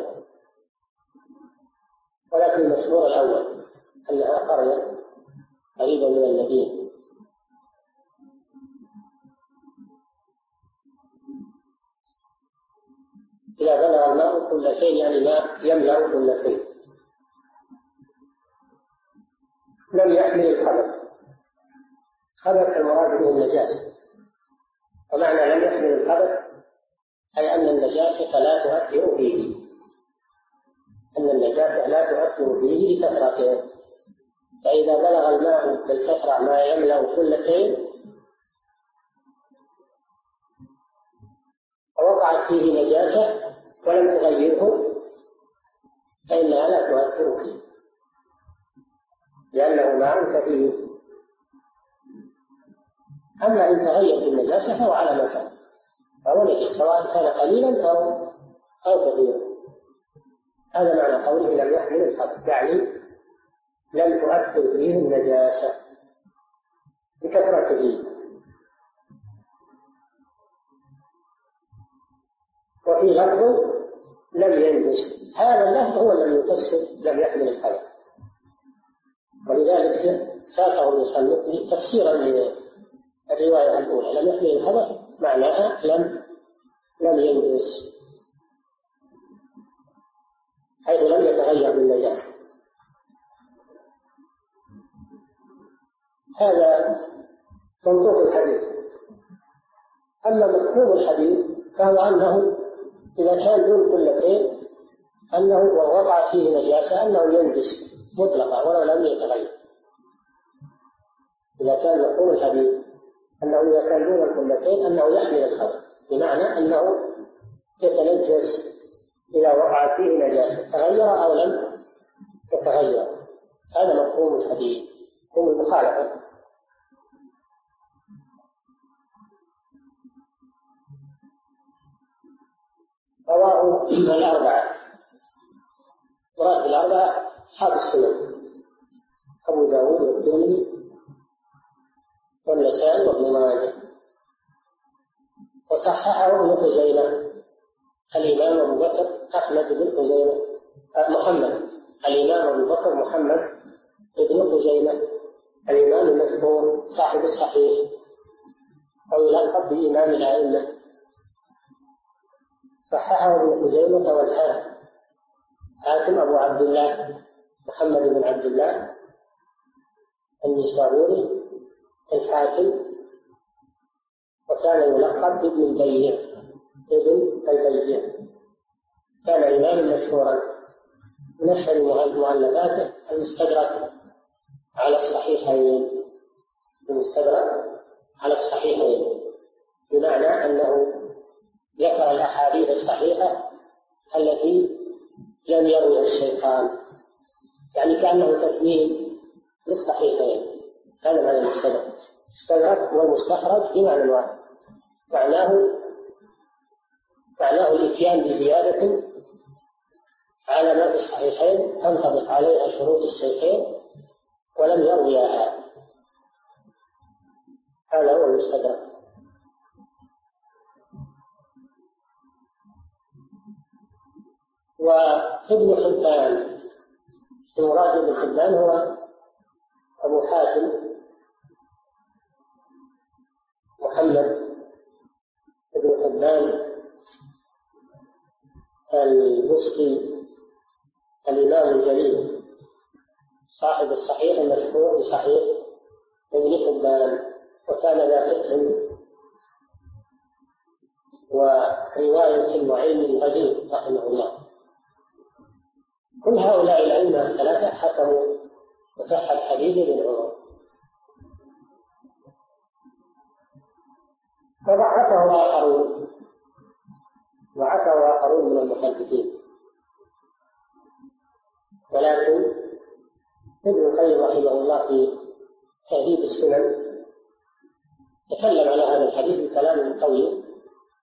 ولكن المشهور الأول أنها قرية قريبة من المدينة. إذا بلغ الماء قلتين يعني ما يملأ قلتين. لم يحمل الخبث، خبث المراد به النجاسة، ومعنى لم يحمل الخبث أي أن النجاسة لا تؤثر فيه، أن النجاسة لا تؤثر فيه لكثرته. فإذا بلغ الماء بالكثرة ما يملأ قلتين ووقعت فيه نجاسة ولم تغيره فإنها لا تؤثر فيه، لأنه ماء كثير. أما إن تغير بالنجاسة فهو على مسألة، فهو نجس سواء كان قليلا أو كثيرا. هذا معنى قوله لم يحمل الخبث، يعني لم تؤثر فيه النجاسة بكثرته. وفي لفظ لم ينجس، هذا اللفظ هو الذي يفسر لم يحمل الخبث، ولذلك ساقه المصنف تفسيرا للرواية الأولى. لم يحمل الخبث معناها لم ينجس، حيث لم يتغير بالنجاسة. هذا منطوق الحديث. أما مفهوم الحديث فهو أنه إذا كان دون قلتين أنه ووقع فيه نجاسة أنه ينجس مطلقا ولو لم يتغير. إذا كان مفهوم الحديث أنه إذا كان دون القلتين أنه يحمل الخبث، بمعنى أنه يتنجس إذا وقع فيه نجاسة تغير أو لم يتغير. هذا مفهوم الحديث، مفهوم المخالفة. رواه الأربعة، مراد الأربعة أصحاب السنن، أبو داود والترمذي والنسائي وابن ماجه، وصححه ابن خزيمة الإمام أبو بكر أحمد بن خزيمة محمد، الإمام أبو بكر محمد بن خزيمة الإمام المشهور صاحب الصحيح، أو يلقب بإمام الأئمة. صححه ابن خزيمة والحاكم أبو عبد الله محمد بن عبد الله النيسابوري الحاكم، وكان يلقب بابن البيع، كان إماما مشهورا، من أشهر مؤلفاته المستدرك على الصحيحين، بمعنى أنه ذكر الأحاديث الصحيحة التي لم يروها الشيخان، يعني كأنه تكميل للصحيحين. هذا معنى المستدرك. استدرك والمستخرج بمعنى واحد، معناه الإتيان بزيادة على ما في الصحيحين تنطبق عليها شروط الشيخين ولم يرويها. هذا هو المستدرك. وابن حبان، المراد ابن حبان هو أبو حاتم محمد ابن حبان البصري الإمام الجليل صاحب الصحيح المشهور بصحيح وابن حبان، وكان ذا فقه ورواية وعلم غزير رحمه الله. كل هؤلاء الأئمة الثلاثة حكموا بصحة حديث ابن عمر، وضعفه آخرون من المحدثين، ولكن ابن القيم رحمه الله في تهذيب السنن تكلم على هذا الحديث بكلام قوي